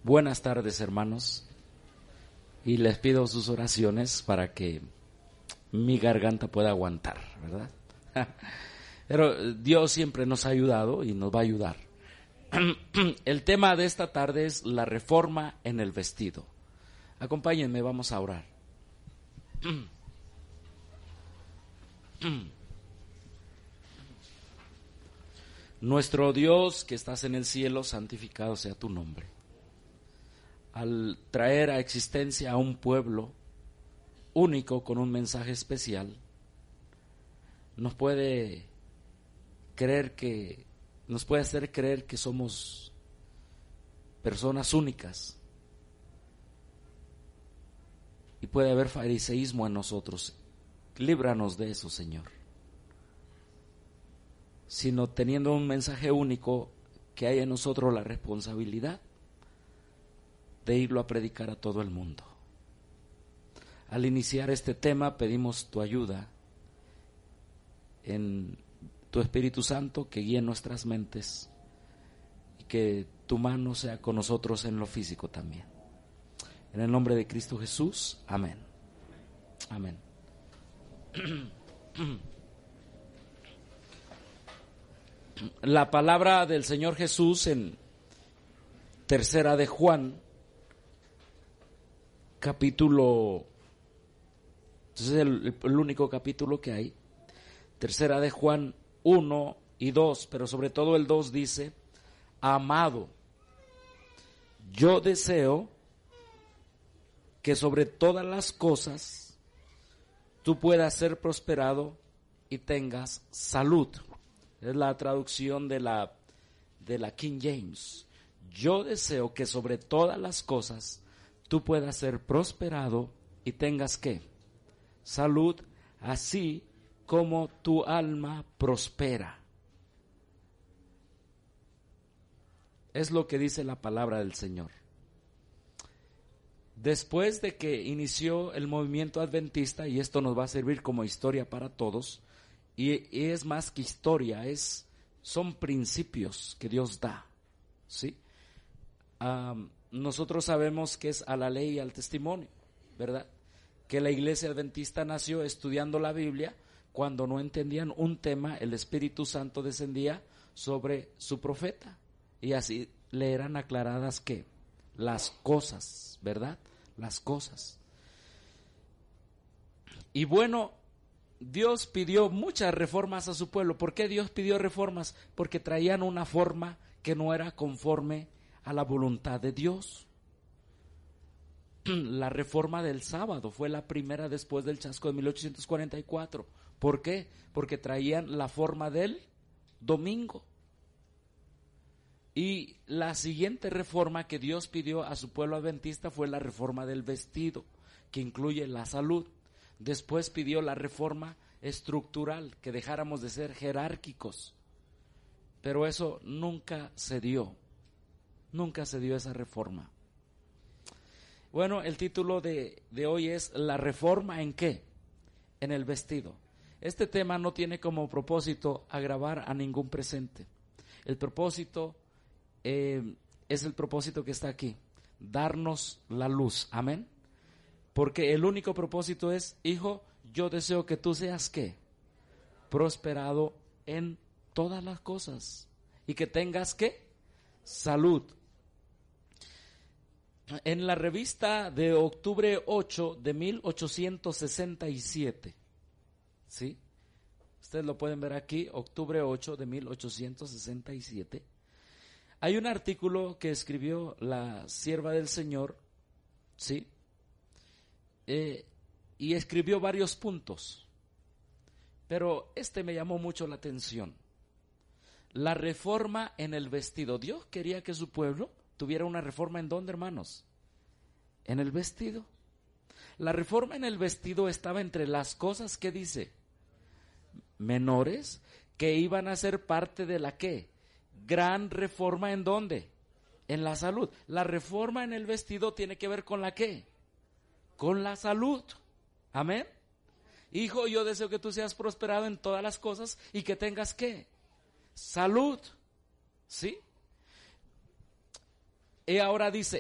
Buenas tardes, hermanos, y les pido sus oraciones para que mi garganta pueda aguantar, ¿verdad? Pero Dios siempre nos ha ayudado y nos va a ayudar. El tema de esta tarde es la reforma en el vestido. Acompáñenme, vamos a orar. Nuestro Dios que estás en el cielo, santificado sea tu nombre. Al traer a existencia a un pueblo único con un mensaje especial, nos puede hacer creer que somos personas únicas y puede haber fariseísmo en nosotros. Líbranos de eso, Señor. Sino teniendo un mensaje único, que haya en nosotros la responsabilidad de irlo a predicar a todo el mundo. Al iniciar este tema pedimos tu ayuda en tu Espíritu Santo que guíe nuestras mentes y que tu mano sea con nosotros en lo físico también. En el nombre de Cristo Jesús, amén. Amén. La palabra del Señor Jesús en Tercera de Juan, capítulo, es el único capítulo que hay, Tercera de Juan 1 y 2, pero sobre todo el 2 dice: amado, yo deseo que sobre todas las cosas tú puedas ser prosperado y tengas salud. Es la traducción de la King James. Yo deseo que sobre todas las cosas tú puedas ser prosperado y tengas ¿qué? Salud, así como tu alma prospera. Es lo que dice la palabra del Señor. Después de que inició el movimiento adventista, y esto nos va a servir como historia para todos, y es más que historia, son principios que Dios da, ¿sí? Nosotros sabemos que es a la ley y al testimonio, ¿verdad? Que la iglesia adventista nació estudiando la Biblia. Cuando no entendían un tema, el Espíritu Santo descendía sobre su profeta y así le eran aclaradas ¿qué? Las cosas, ¿verdad? Las cosas. Y bueno, Dios pidió muchas reformas a su pueblo. ¿Por qué Dios pidió reformas? Porque traían una forma que no era conforme a la voluntad de Dios. La reforma del sábado fue la primera después del chasco de 1844. ¿Por qué? Porque traían la forma del domingo. Y la siguiente reforma que Dios pidió a su pueblo adventista fue la reforma del vestido, que incluye la salud. Después pidió la reforma estructural, que dejáramos de ser jerárquicos. Pero eso nunca se dio. Nunca se dio esa reforma. Bueno, el título de hoy es ¿la reforma en qué? En el vestido. Este tema no tiene como propósito agravar a ningún presente. El propósito es el propósito que está aquí, darnos la luz, amén. Porque el único propósito es, hijo, yo deseo que tú seas ¿qué? Prosperado en todas las cosas y que tengas ¿qué? Salud. En la revista de octubre 8 de 1867, ¿sí? Ustedes lo pueden ver aquí, octubre 8 de 1867. Hay un artículo que escribió la sierva del Señor, ¿sí? Y escribió varios puntos, pero me llamó mucho la atención. La reforma en el vestido. Dios quería que su pueblo tuviera una reforma ¿en dónde, hermanos? En el vestido. La reforma en el vestido estaba entre las cosas que dice menores que iban a ser parte de la ¿qué? Gran reforma ¿en dónde? En la salud. La reforma en el vestido tiene que ver con la ¿qué? Con la salud. Amén. Hijo, yo deseo que tú seas prosperado en todas las cosas y que tengas ¿qué? Salud. ¿Sí? Y ahora dice,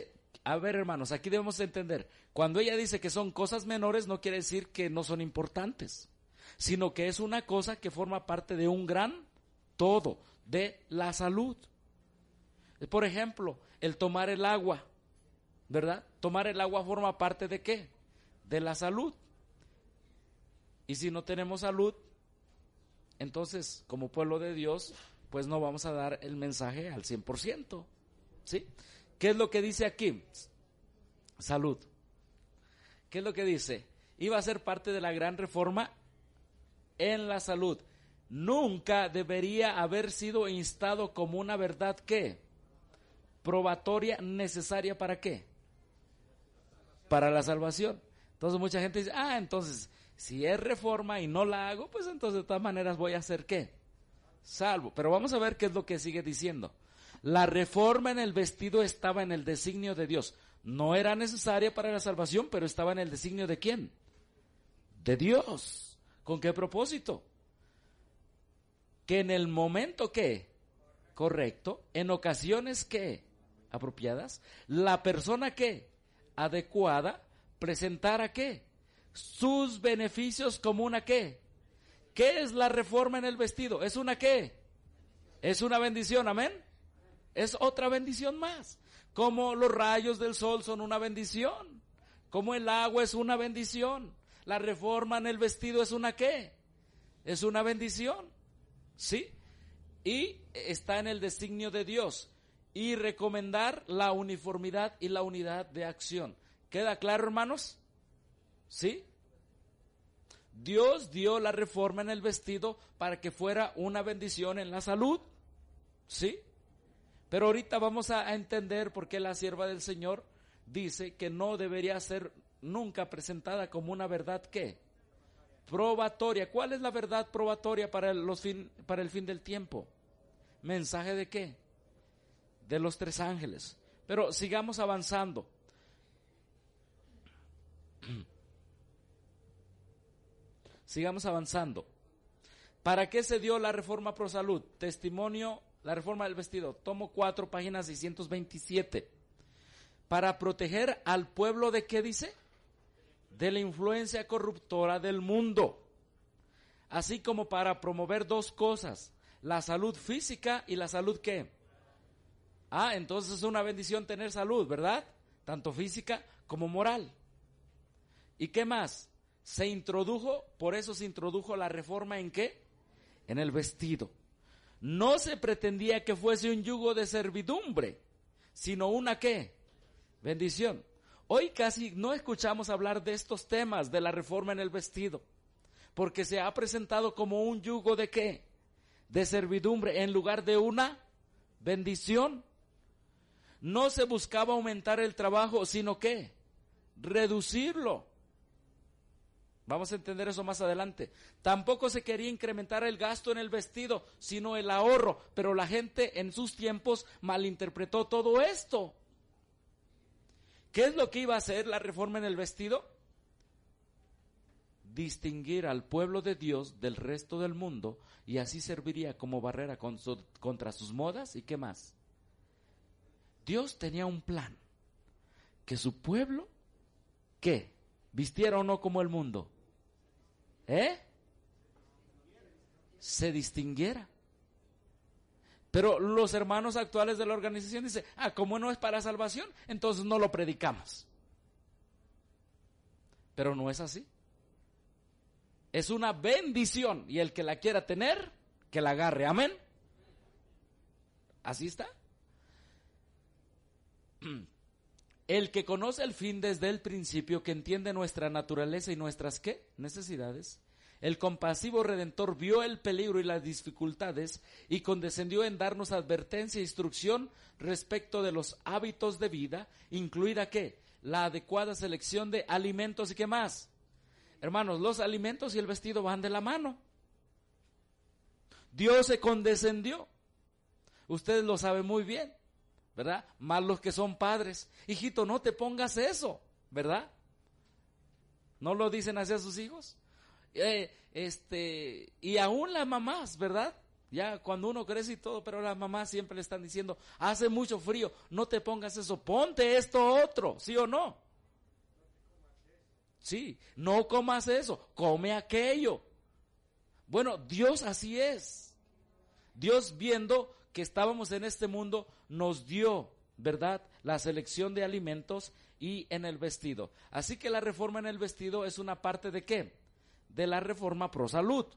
A ver, hermanos, aquí debemos entender, cuando ella dice que son cosas menores, no quiere decir que no son importantes, sino que es una cosa que forma parte de un gran todo, de la salud. Por ejemplo, el tomar el agua, ¿verdad? Tomar el agua forma parte ¿de qué? De la salud. Y si no tenemos salud, entonces, como pueblo de Dios, pues no vamos a dar el mensaje al 100%, ¿sí? ¿Qué es lo que dice aquí? Salud. ¿Qué es lo que dice? Iba a ser parte de la gran reforma en la salud. Nunca debería haber sido instado como una verdad, ¿qué? Probatoria, necesaria, ¿para qué? Para la salvación. Entonces mucha gente dice, entonces, si es reforma y no la hago, pues entonces de todas maneras voy a ser ¿qué? Salvo. Pero vamos a ver qué es lo que sigue diciendo. La reforma en el vestido estaba en el designio de Dios. No era necesaria para la salvación, pero estaba en el designio ¿de quién? De Dios. ¿Con qué propósito? Que en el momento ¿qué? Correcto, en ocasiones ¿qué? Apropiadas, la persona ¿qué? Adecuada, presentara ¿qué? Sus beneficios como una ¿qué? ¿Qué es la reforma en el vestido? ¿Es una qué? Es una bendición, amén. Es otra bendición más. Como los rayos del sol son una bendición. Como el agua es una bendición. La reforma en el vestido es una qué? Es una bendición. ¿Sí? Y está en el designio de Dios. Y recomendar la uniformidad y la unidad de acción. ¿Queda claro, hermanos? ¿Sí? Dios dio la reforma en el vestido para que fuera una bendición en la salud. ¿Sí? Pero ahorita vamos a entender por qué la sierva del Señor dice que no debería ser nunca presentada como una verdad ¿qué? Probatoria. ¿Cuál es la verdad probatoria para el fin del tiempo? ¿Mensaje de qué? De los 3 ángeles. Pero sigamos avanzando. Sigamos avanzando. ¿Para qué se dio la reforma pro salud? Testimonio, la reforma del vestido, tomo 4, página 627. Para proteger al pueblo ¿de qué dice? De la influencia corruptora del mundo. Así como para promover 2 cosas, la salud física y la salud ¿qué? Entonces es una bendición tener salud, ¿verdad? Tanto física como moral. ¿Y qué más? Por eso se introdujo la reforma ¿en qué? En el vestido. No se pretendía que fuese un yugo de servidumbre, sino una ¿qué? Bendición. Hoy casi no escuchamos hablar de estos temas de la reforma en el vestido, porque se ha presentado como un yugo ¿de qué? De servidumbre en lugar de una bendición. No se buscaba aumentar el trabajo, sino ¿qué? Reducirlo. Vamos a entender eso más adelante. Tampoco se quería incrementar el gasto en el vestido, sino el ahorro. Pero la gente en sus tiempos malinterpretó todo esto. ¿Qué es lo que iba a hacer la reforma en el vestido? Distinguir al pueblo de Dios del resto del mundo, y así serviría como barrera contra sus modas. ¿Y qué más? Dios tenía un plan. Que su pueblo, ¿qué? Vistiera o no como el mundo. Se distinguiera. Pero los hermanos actuales de la organización dicen, como no es para salvación, entonces no lo predicamos. Pero no es así. Es una bendición, y el que la quiera tener, que la agarre, amén. Así está. El que conoce el fin desde el principio, que entiende nuestra naturaleza y nuestras ¿qué? Necesidades. El compasivo Redentor vio el peligro y las dificultades y condescendió en darnos advertencia e instrucción respecto de los hábitos de vida, incluida ¿qué? La adecuada selección de alimentos y ¿qué más? Hermanos, los alimentos y el vestido van de la mano. Dios se condescendió. Ustedes lo saben muy bien, ¿verdad? Más los que son padres. Hijito, no te pongas eso, ¿verdad? ¿No lo dicen así a sus hijos? Y aún las mamás, ¿verdad? Ya cuando uno crece y todo, pero las mamás siempre le están diciendo, hace mucho frío, no te pongas eso, ponte esto otro, ¿sí o no? Sí, no comas eso, come aquello. Bueno, Dios así es. Dios, viendo que estábamos en este mundo, nos dio, ¿verdad?, la selección de alimentos y en el vestido. Así que la reforma en el vestido es una parte ¿de qué? De la reforma pro salud.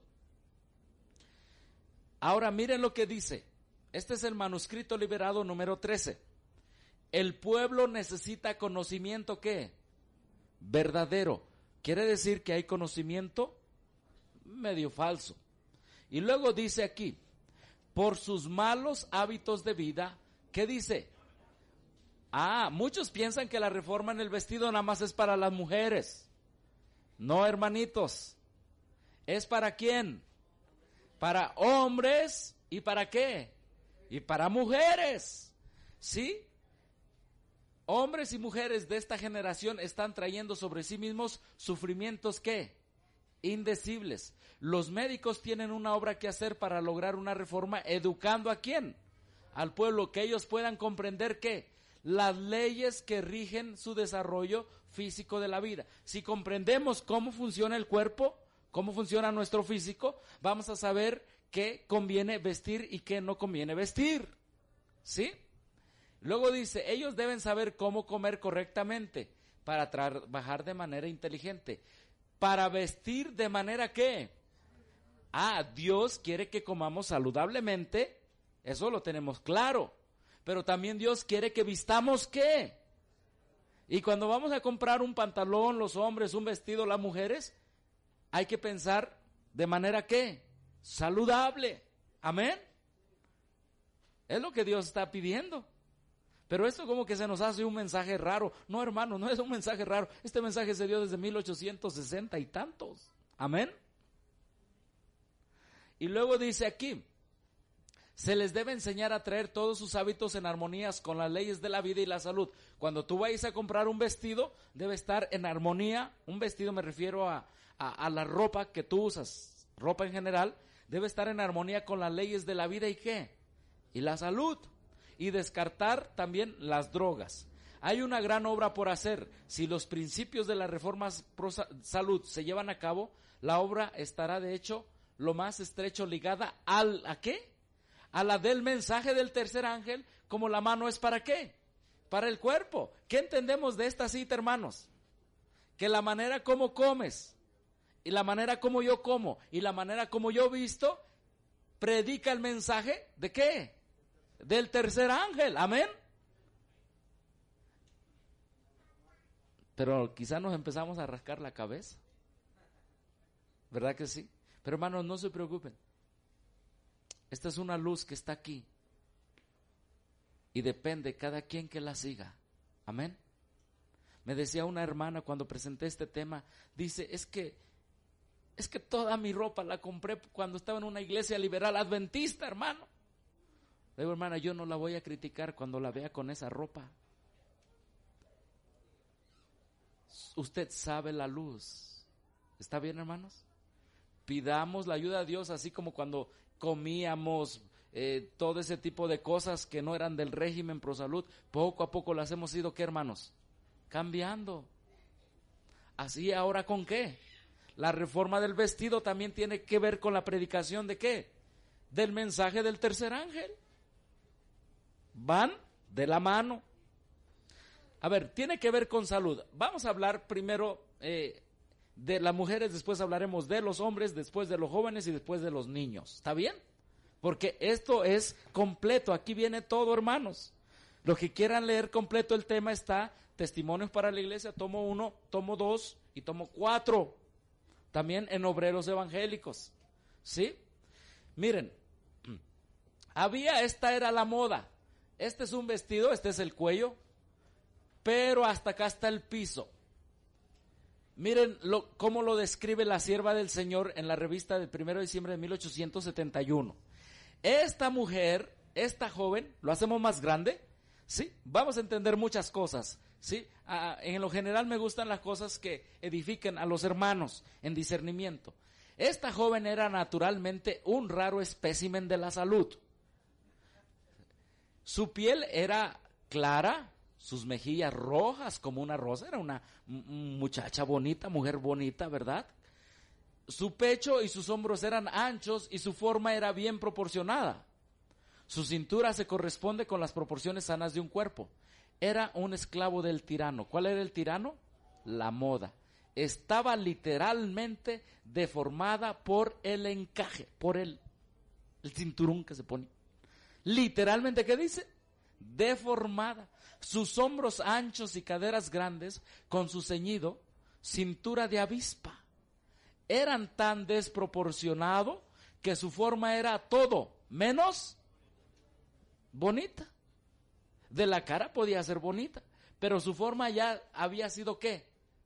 Ahora miren lo que dice. Este es el manuscrito liberado número 13. El pueblo necesita conocimiento ¿qué? Verdadero. Quiere decir que hay conocimiento medio falso. Y luego dice aquí, por sus malos hábitos de vida, ¿qué dice? Muchos piensan que la reforma en el vestido nada más es para las mujeres. No, hermanitos. ¿Es para quién? Para hombres. ¿Y para qué? Y para mujeres. ¿Sí? Hombres y mujeres de esta generación están trayendo sobre sí mismos sufrimientos ¿qué? Indecibles. Los médicos tienen una obra que hacer para lograr una reforma, educando ¿a quién? Al pueblo, que ellos puedan comprender ¿qué? Las leyes que rigen su desarrollo físico de la vida. Si comprendemos cómo funciona el cuerpo, cómo funciona nuestro físico, vamos a saber qué conviene vestir y qué no conviene vestir. ¿Sí? Luego dice, ellos deben saber cómo comer correctamente para trabajar de manera inteligente. Para vestir de manera ¿qué? Dios quiere que comamos saludablemente, eso lo tenemos claro. Pero también Dios quiere que vistamos ¿qué? Y cuando vamos a comprar un pantalón, los hombres, un vestido, las mujeres, hay que pensar de manera ¿qué? Saludable. Amén. Es lo que Dios está pidiendo. Pero esto como que se nos hace un mensaje raro. No, hermano, no es un mensaje raro. Este mensaje se dio desde 1860 y tantos. Amén. Y luego dice aquí, se les debe enseñar a traer todos sus hábitos en armonías con las leyes de la vida y la salud. Cuando tú vayas a comprar un vestido, debe estar en armonía. Un vestido me refiero a la ropa que tú usas, ropa en general, debe estar en armonía con las leyes de la vida y ¿qué? Y la salud. Y descartar también las drogas. Hay una gran obra por hacer. Si los principios de las reformas pro salud se llevan a cabo, la obra estará de hecho lo más estrecho ligada ¿a qué? A la del mensaje del tercer ángel, como la mano es ¿para qué? Para el cuerpo. ¿Qué entendemos de esta cita, hermanos? Que la manera como comes, y la manera como yo como, y la manera como yo visto, predica el mensaje ¿de qué? Del tercer ángel. Amén. Pero quizá nos empezamos a rascar la cabeza. ¿Verdad que sí? Pero hermanos, no se preocupen. Esta es una luz que está aquí. Y depende cada quien que la siga. Amén. Me decía una hermana cuando presenté este tema, dice, es que toda mi ropa la compré cuando estaba en una iglesia liberal adventista, hermano. Le digo, hermana, yo no la voy a criticar cuando la vea con esa ropa. Usted sabe la luz. ¿Está bien, hermanos? Pidamos la ayuda de Dios, así como cuando comíamos todo ese tipo de cosas que no eran del régimen pro salud, poco a poco las hemos ido, ¿qué, hermanos? Cambiando. Así ahora, ¿con qué? La reforma del vestido también tiene que ver con la predicación ¿de qué? Del mensaje del tercer ángel. Van de la mano. A ver, tiene que ver con salud. Vamos a hablar primero de las mujeres, después hablaremos de los hombres, después de los jóvenes y después de los niños. ¿Está bien? Porque esto es completo. Aquí viene todo, hermanos. Los que quieran leer completo el tema está Testimonios para la Iglesia, tomo 1, tomo 2 y tomo 4. También en Obreros Evangélicos. ¿Sí? Miren, esta era la moda. Este es un vestido, este es el cuello, pero hasta acá está el piso. Miren cómo lo describe la sierva del Señor en la revista del 1 de diciembre de 1871. Esta mujer, esta joven, lo hacemos más grande, ¿sí? Vamos a entender muchas cosas, ¿sí? En lo general me gustan las cosas que edifiquen a los hermanos en discernimiento. Esta joven era naturalmente un raro espécimen de la salud. Su piel era clara, sus mejillas rojas como una rosa, era una muchacha bonita, mujer bonita, ¿verdad? Su pecho y sus hombros eran anchos y su forma era bien proporcionada. Su cintura se corresponde con las proporciones sanas de un cuerpo. Era un esclavo del tirano. ¿Cuál era el tirano? La moda. Estaba literalmente deformada por el encaje, por el cinturón que se pone. Literalmente, ¿qué dice? Deformada. Sus hombros anchos y caderas grandes, con su ceñido, cintura de avispa, eran tan desproporcionados que su forma era todo menos bonita. De la cara podía ser bonita, pero su forma ya había sido ¿qué?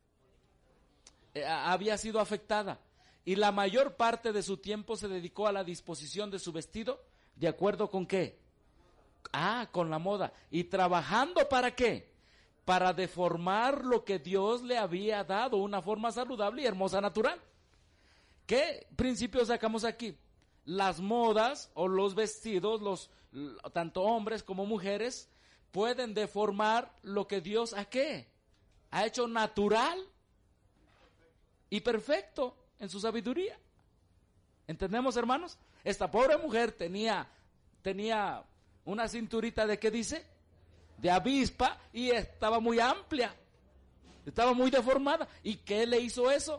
Había sido afectada. Y la mayor parte de su tiempo se dedicó a la disposición de su vestido, ¿de acuerdo con qué? Con la moda. ¿Y trabajando para qué? Para deformar lo que Dios le había dado, una forma saludable y hermosa natural. ¿Qué principios sacamos aquí? Las modas o los vestidos, tanto hombres como mujeres, pueden deformar lo que Dios ¿a qué? Ha hecho natural y perfecto en su sabiduría. ¿Entendemos, hermanos? Esta pobre mujer tenía una cinturita de ¿qué dice? De avispa, y estaba muy amplia, estaba muy deformada. ¿Y qué le hizo eso?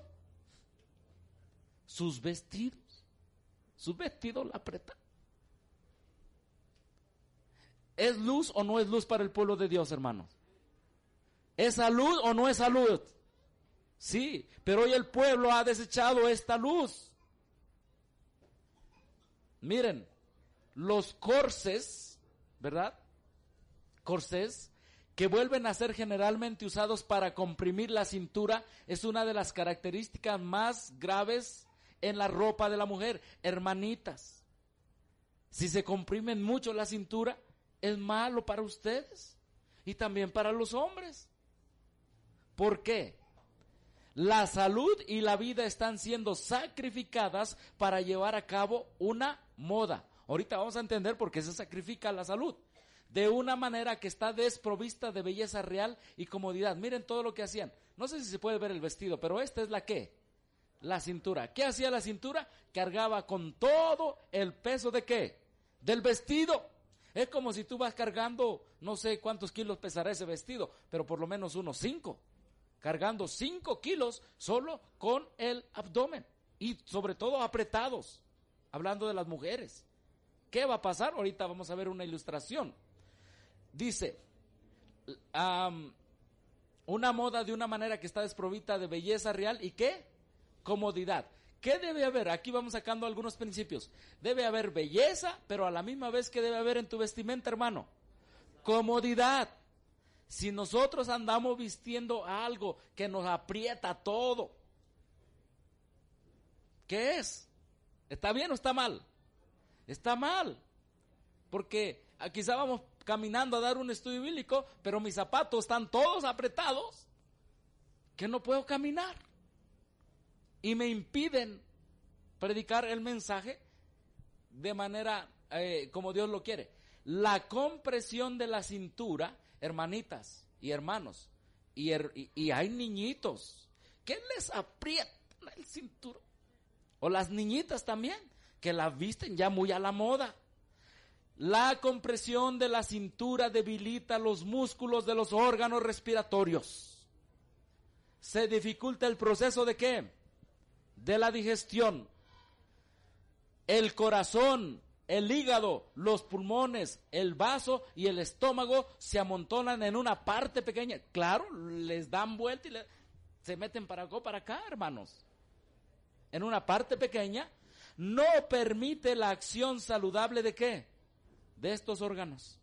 Sus vestidos la apretaron. ¿Es luz o no es luz para el pueblo de Dios, hermanos? ¿Es salud o no es salud? Sí, pero hoy el pueblo ha desechado esta luz. Miren, los corsés, ¿verdad? Corsés que vuelven a ser generalmente usados para comprimir la cintura es una de las características más graves en la ropa de la mujer. Hermanitas, si se comprimen mucho la cintura, es malo para ustedes y también para los hombres. ¿Por qué? La salud y la vida están siendo sacrificadas para llevar a cabo una moda. Ahorita vamos a entender por qué se sacrifica la salud. De una manera que está desprovista de belleza real y comodidad. Miren todo lo que hacían. No sé si se puede ver el vestido, pero esta es la ¿qué? La cintura. ¿Qué hacía la cintura? Cargaba con todo el peso ¿de qué? Del vestido. Es como si tú vas cargando, no sé cuántos kilos pesará ese vestido, pero por lo menos unos 5. Cargando 5 kilos solo con el abdomen. Y sobre todo apretados. Hablando de las mujeres. ¿Qué va a pasar? Ahorita vamos a ver una ilustración. Dice, una moda de una manera que está desprovista de belleza real y ¿qué? Comodidad. ¿Qué debe haber? Aquí vamos sacando algunos principios. Debe haber belleza, pero a la misma vez que debe haber en tu vestimenta, hermano. Comodidad. Si nosotros andamos vistiendo algo que nos aprieta todo, ¿qué es? ¿Está bien o está mal? Está mal. Porque quizá vamos caminando a dar un estudio bíblico, pero mis zapatos están todos apretados, que no puedo caminar. Y me impiden predicar el mensaje de manera como Dios lo quiere. La compresión de la cintura, hermanitas y hermanos, y hay niñitos que les aprietan el cinturón. O las niñitas también, que las visten ya muy a la moda. La compresión de la cintura debilita los músculos de los órganos respiratorios. Se dificulta el proceso ¿de qué? De la digestión. El corazón, el hígado, los pulmones, el vaso y el estómago se amontonan en una parte pequeña. Claro, les dan vuelta y se meten para acá, hermanos. En una parte pequeña. No permite la acción saludable ¿de qué? De estos órganos.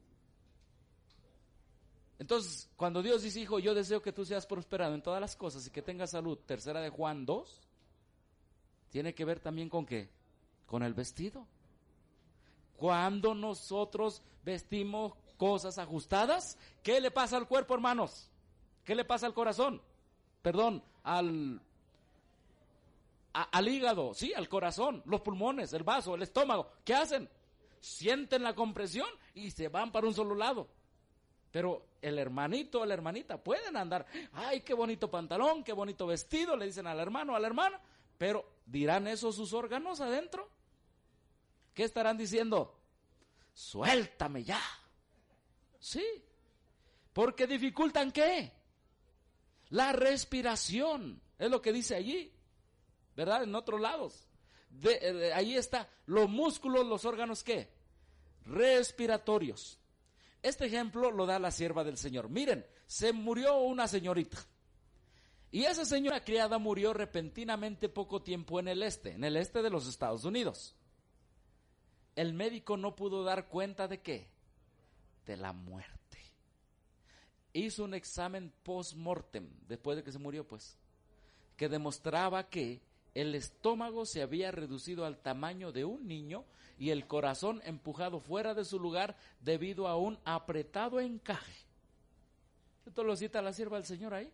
Entonces, cuando Dios dice, hijo, yo deseo que tú seas prosperado en todas las cosas y que tengas salud, 3 de Juan 2, tiene que ver también con ¿qué? Con el vestido. Cuando nosotros vestimos cosas ajustadas, ¿qué le pasa al cuerpo, hermanos? ¿Qué le pasa al corazón? Perdón, al hígado, sí, al corazón, los pulmones, el vaso, el estómago. ¿Qué hacen? Sienten la compresión y se van para un solo lado. Pero el hermanito o la hermanita pueden andar, ay, qué bonito pantalón, qué bonito vestido, le dicen al hermano o a la hermana, pero ¿dirán eso sus órganos adentro? ¿Qué estarán diciendo? Suéltame ya. Sí, porque dificultan ¿qué? La respiración, es lo que dice allí, ¿verdad? En otros lados. Ahí está, los músculos, los órganos ¿qué? Respiratorios. Este ejemplo lo da la sierva del Señor. Miren, se murió una señorita. Y esa señora criada murió repentinamente poco tiempo en el este de los Estados Unidos. El médico no pudo dar cuenta de ¿qué? De la muerte. Hizo un examen post-mortem, después de que se murió, pues, que demostraba que el estómago se había reducido al tamaño de un niño y el corazón empujado fuera de su lugar debido a un apretado encaje. Esto lo cita la sierva del Señor ahí.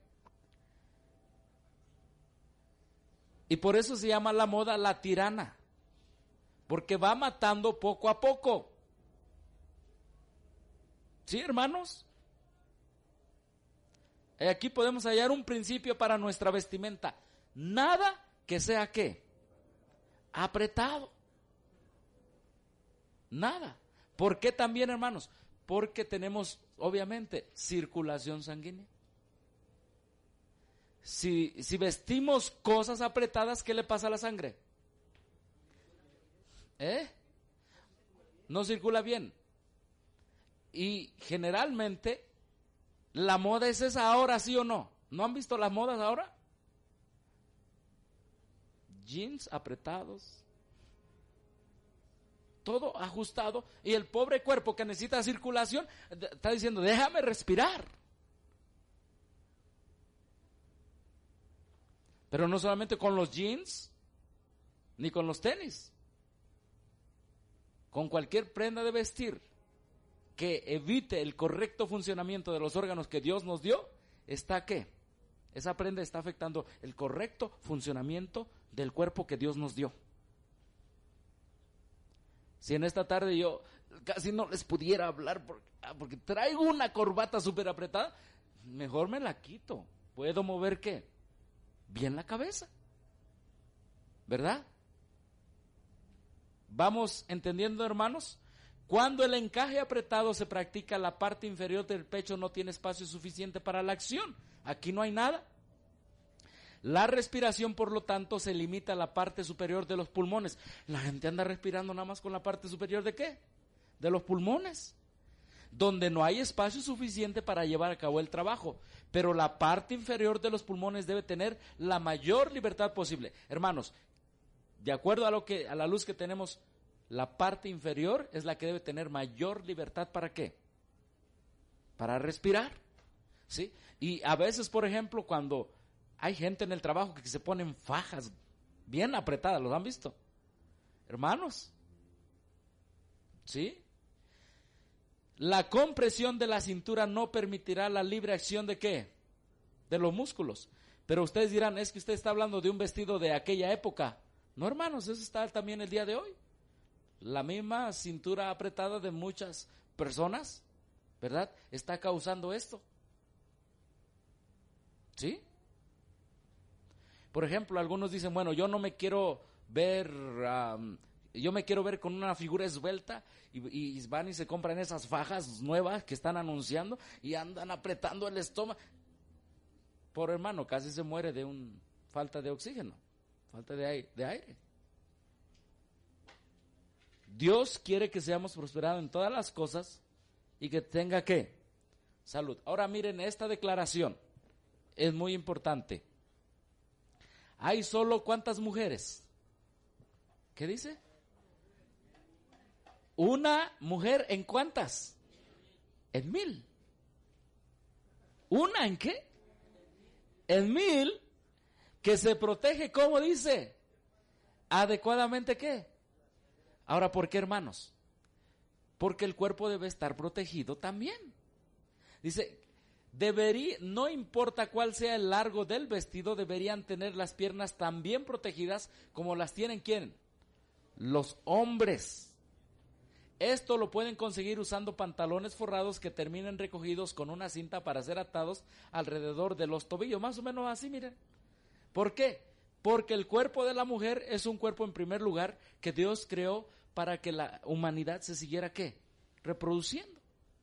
Y por eso se llama la moda la tirana, porque va matando poco a poco. ¿Sí, hermanos? Aquí podemos hallar un principio para nuestra vestimenta. Nada que sea ¿qué? Apretado. Nada. ¿Por qué también, hermanos? Porque tenemos, obviamente, circulación sanguínea. Si vestimos cosas apretadas, ¿qué le pasa a la sangre? No circula bien. Y generalmente, la moda es esa ahora, ¿sí o no? ¿No han visto las modas ahora? Jeans apretados, todo ajustado, y el pobre cuerpo que necesita circulación está diciendo, déjame respirar. Pero no solamente con los jeans, ni con los tenis, con cualquier prenda de vestir que evite el correcto funcionamiento de los órganos que Dios nos dio, ¿está qué? Esa prenda está afectando el correcto funcionamiento del cuerpo que Dios nos dio. Si en esta tarde yo casi no les pudiera hablar porque traigo una corbata súper apretada, mejor me la quito. ¿Puedo mover qué? Bien la cabeza, ¿verdad? ¿Vamos entendiendo, hermanos? Cuando el encaje apretado se practica, la parte inferior del pecho no tiene espacio suficiente para la acción. Aquí no hay nada. La respiración, por lo tanto, se limita a la parte superior de los pulmones. La gente anda respirando nada más con la parte superior ¿de qué? De los pulmones, donde no hay espacio suficiente para llevar a cabo el trabajo. Pero la parte inferior de los pulmones debe tener la mayor libertad posible. Hermanos, de acuerdo a la luz que tenemos, la parte inferior es la que debe tener mayor libertad. ¿Para qué? Para respirar, ¿sí? Y a veces, por ejemplo, cuando hay gente en el trabajo que se ponen fajas bien apretadas, ¿los han visto? Hermanos, ¿sí? La compresión de la cintura no permitirá la libre acción ¿de qué? De los músculos. Pero ustedes dirán, es que usted está hablando de un vestido de aquella época. No, hermanos, eso está también el día de hoy. La misma cintura apretada de muchas personas, ¿verdad? Está causando esto. ¿Sí? Por ejemplo, algunos dicen, bueno, yo no me quiero ver, yo me quiero ver con una figura esbelta, y van y se compran esas fajas nuevas que están anunciando y andan apretando el estómago. Por hermano, casi se muere de falta de oxígeno, falta de aire. Dios quiere que seamos prosperados en todas las cosas y que tenga ¿qué? Salud. Ahora miren, esta declaración es muy importante. ¿Hay solo cuántas mujeres? ¿Qué dice? Una mujer en ¿cuántas? En 1000. ¿Una en qué? En 1000 que se protege, ¿cómo dice? Adecuadamente, ¿qué? Ahora, ¿por qué, hermanos? Porque el cuerpo debe estar protegido también. Dice, no importa cuál sea el largo del vestido, deberían tener las piernas tan bien protegidas como las tienen ¿quién? Los hombres. Esto lo pueden conseguir usando pantalones forrados que terminen recogidos con una cinta para ser atados alrededor de los tobillos, más o menos así, miren. ¿Por qué? Porque el cuerpo de la mujer es un cuerpo en primer lugar que Dios creó para que la humanidad se siguiera ¿qué? Reproduciendo.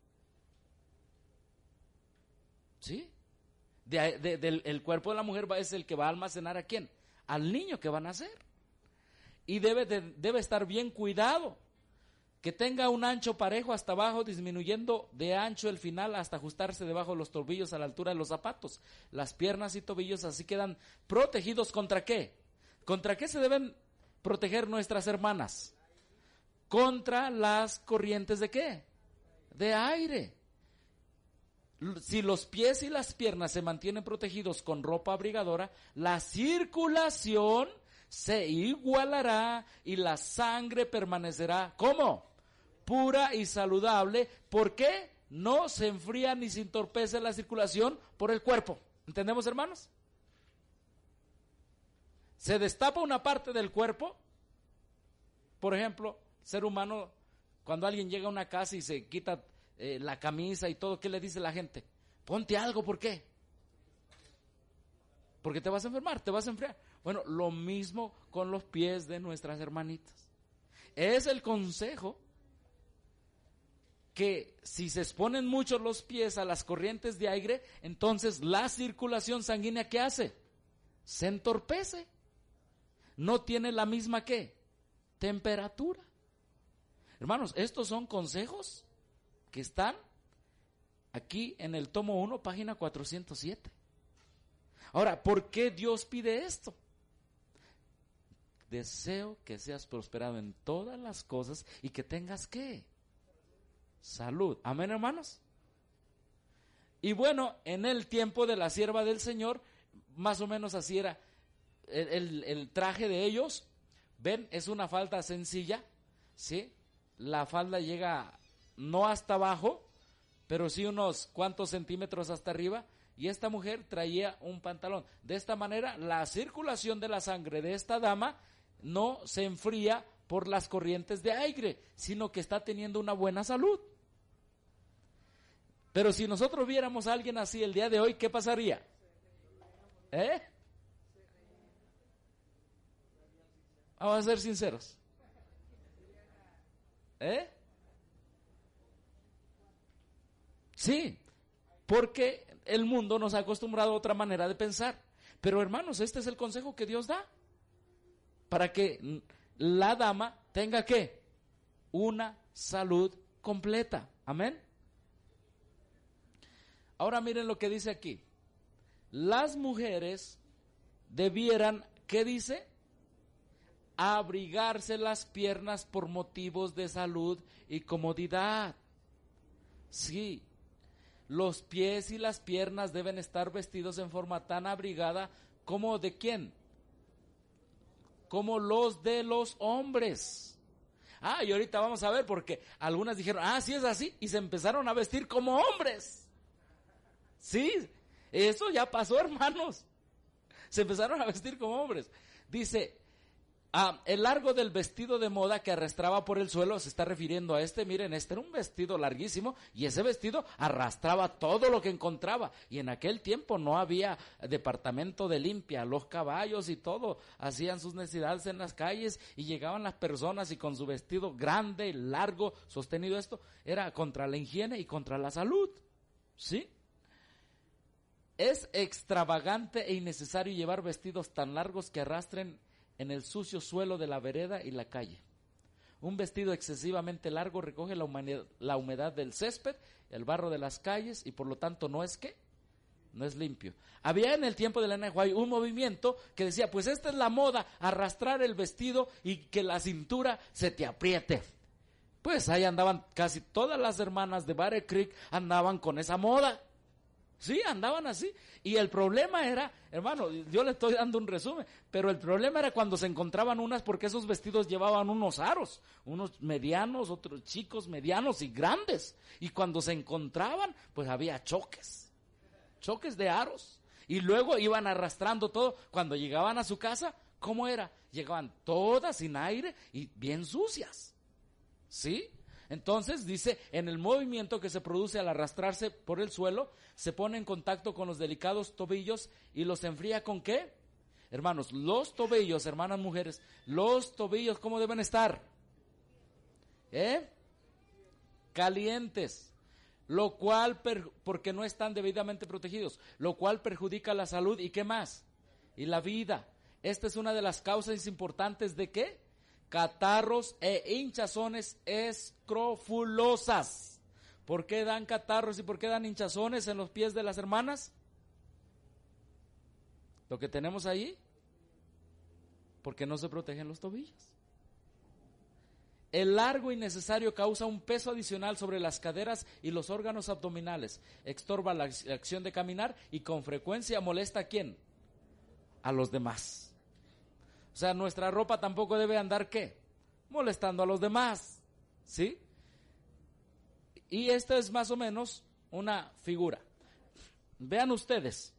¿Sí? El cuerpo de la mujer es el que va a almacenar ¿a quién? Al niño que va a nacer. Y debe estar bien cuidado. Que tenga un ancho parejo hasta abajo, disminuyendo de ancho el final hasta ajustarse debajo de los tobillos a la altura de los zapatos. Las piernas y tobillos así quedan protegidos ¿contra qué? ¿Contra qué se deben proteger nuestras hermanas? Contra las corrientes ¿de qué? De aire. Si los pies y las piernas se mantienen protegidos con ropa abrigadora, la circulación se igualará y la sangre permanecerá, ¿cómo? Pura y saludable. ¿Por qué? No se enfría ni se entorpece la circulación por el cuerpo. ¿Entendemos, hermanos? Se destapa una parte del cuerpo. Por ejemplo, ser humano, cuando alguien llega a una casa y se quita la camisa y todo, ¿qué le dice la gente? Ponte algo, ¿por qué? Porque te vas a enfermar, te vas a enfriar. Bueno, lo mismo con los pies de nuestras hermanitas. Es el consejo que si se exponen mucho los pies a las corrientes de aire, entonces la circulación sanguínea ¿qué hace? Se entorpece. No tiene la misma ¿qué? Temperatura. Hermanos, estos son consejos que están aquí en el tomo 1, página 407. Ahora, ¿por qué Dios pide esto? Deseo que seas prosperado en todas las cosas y que tengas ¿qué? Salud. Amén, hermanos. Y bueno, en el tiempo de la sierva del Señor, más o menos así era el traje de ellos. Ven, es una falda sencilla, ¿sí? La falda llega no hasta abajo, pero sí unos cuantos centímetros hasta arriba. Y esta mujer traía un pantalón. De esta manera, la circulación de la sangre de esta dama no se enfría por las corrientes de aire, sino que está teniendo una buena salud. Pero si nosotros viéramos a alguien así el día de hoy, ¿qué pasaría? Vamos a ser sinceros. Sí, porque el mundo nos ha acostumbrado a otra manera de pensar. Pero hermanos, este es el consejo que Dios da. Para que la dama tenga ¿qué? Una salud completa. Amén. Ahora miren lo que dice aquí. Las mujeres debieran, ¿qué dice? Abrigarse las piernas por motivos de salud y comodidad. Sí, los pies y las piernas deben estar vestidos en forma tan abrigada como ¿de quién? Como los de los hombres. Y ahorita vamos a ver porque algunas dijeron, sí es así, y se empezaron a vestir como hombres. Sí, eso ya pasó, hermanos. Se empezaron a vestir como hombres. Dice, el largo del vestido de moda que arrastraba por el suelo, se está refiriendo a miren, este era un vestido larguísimo y ese vestido arrastraba todo lo que encontraba. Y en aquel tiempo no había departamento de limpia, los caballos y todo hacían sus necesidades en las calles y llegaban las personas y con su vestido grande, largo, sostenido, esto era contra la higiene y contra la salud. ¿Sí? Es extravagante e innecesario llevar vestidos tan largos que arrastren en el sucio suelo de la vereda y la calle. Un vestido excesivamente largo recoge la humedad del césped, el barro de las calles y por lo tanto no es limpio. Había en el tiempo de Elena de White un movimiento que decía, pues esta es la moda, arrastrar el vestido y que la cintura se te apriete. Pues ahí andaban casi todas las hermanas de Battle Creek, andaban con esa moda. Sí, andaban así. Y el problema era, hermano, yo le estoy dando un resumen, pero el problema era cuando se encontraban unas, porque esos vestidos llevaban unos aros, unos medianos, otros chicos medianos y grandes. Y cuando se encontraban, pues había choques. choques de aros. Y luego iban arrastrando todo. Cuando llegaban a su casa, ¿cómo era? Llegaban todas sin aire y bien sucias. ¿Sí? Entonces dice, en el movimiento que se produce al arrastrarse por el suelo, se pone en contacto con los delicados tobillos y los enfría ¿con qué? Hermanos, los tobillos, hermanas mujeres, los tobillos, ¿cómo deben estar? Calientes, lo cual, porque no están debidamente protegidos, lo cual perjudica la salud y ¿qué más? Y la vida. Esta es una de las causas importantes de ¿qué? Catarros e hinchazones escrofulosas. ¿Por qué dan catarros y por qué dan hinchazones en los pies de las hermanas? Lo que tenemos ahí, porque no se protegen los tobillos. El largo innecesario causa un peso adicional sobre las caderas y los órganos abdominales, estorba la acción de caminar y con frecuencia molesta ¿a quién? A los demás. O sea, nuestra ropa tampoco debe andar ¿qué? Molestando a los demás, ¿sí? Y esta es más o menos una figura. Vean ustedes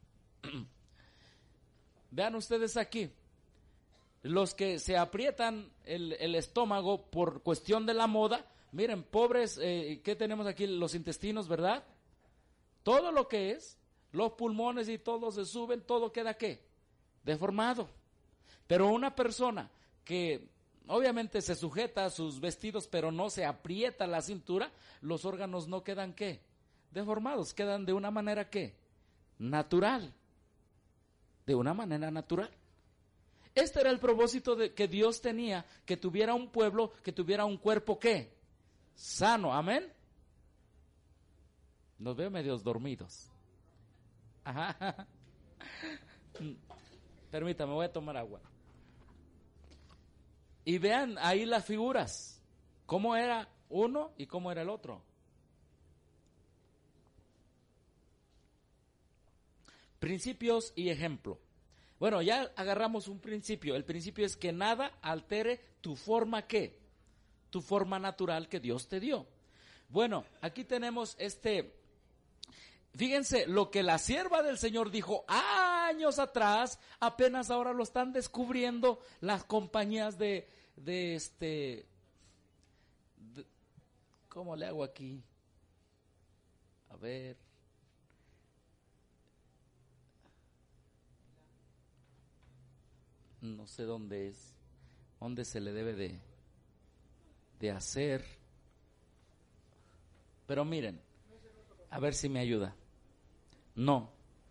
aquí. Los que se aprietan el estómago por cuestión de la moda, miren, pobres, ¿qué tenemos aquí? Los intestinos, ¿verdad? Todo lo que es, los pulmones y todo se suben, todo queda ¿qué? Deformado. Pero una persona que obviamente se sujeta a sus vestidos, pero no se aprieta la cintura, los órganos no quedan ¿qué? Deformados, quedan de una manera ¿qué? Natural. De una manera natural. Este era el propósito que Dios tenía, que tuviera un pueblo, que tuviera un cuerpo ¿qué? Sano, amén. Nos veo medios dormidos. Ajá. Permítame, voy a tomar agua. Y vean ahí las figuras, cómo era uno y cómo era el otro. Principios y ejemplo. Bueno, ya agarramos un principio. El principio es que nada altere tu forma ¿qué? Tu forma natural que Dios te dio. Bueno, aquí tenemos fíjense, lo que la sierva del Señor dijo años atrás, apenas ahora lo están descubriendo las compañías ¿cómo le hago aquí? A ver. No sé dónde se le debe de hacer. Pero miren, a ver si me ayuda. No.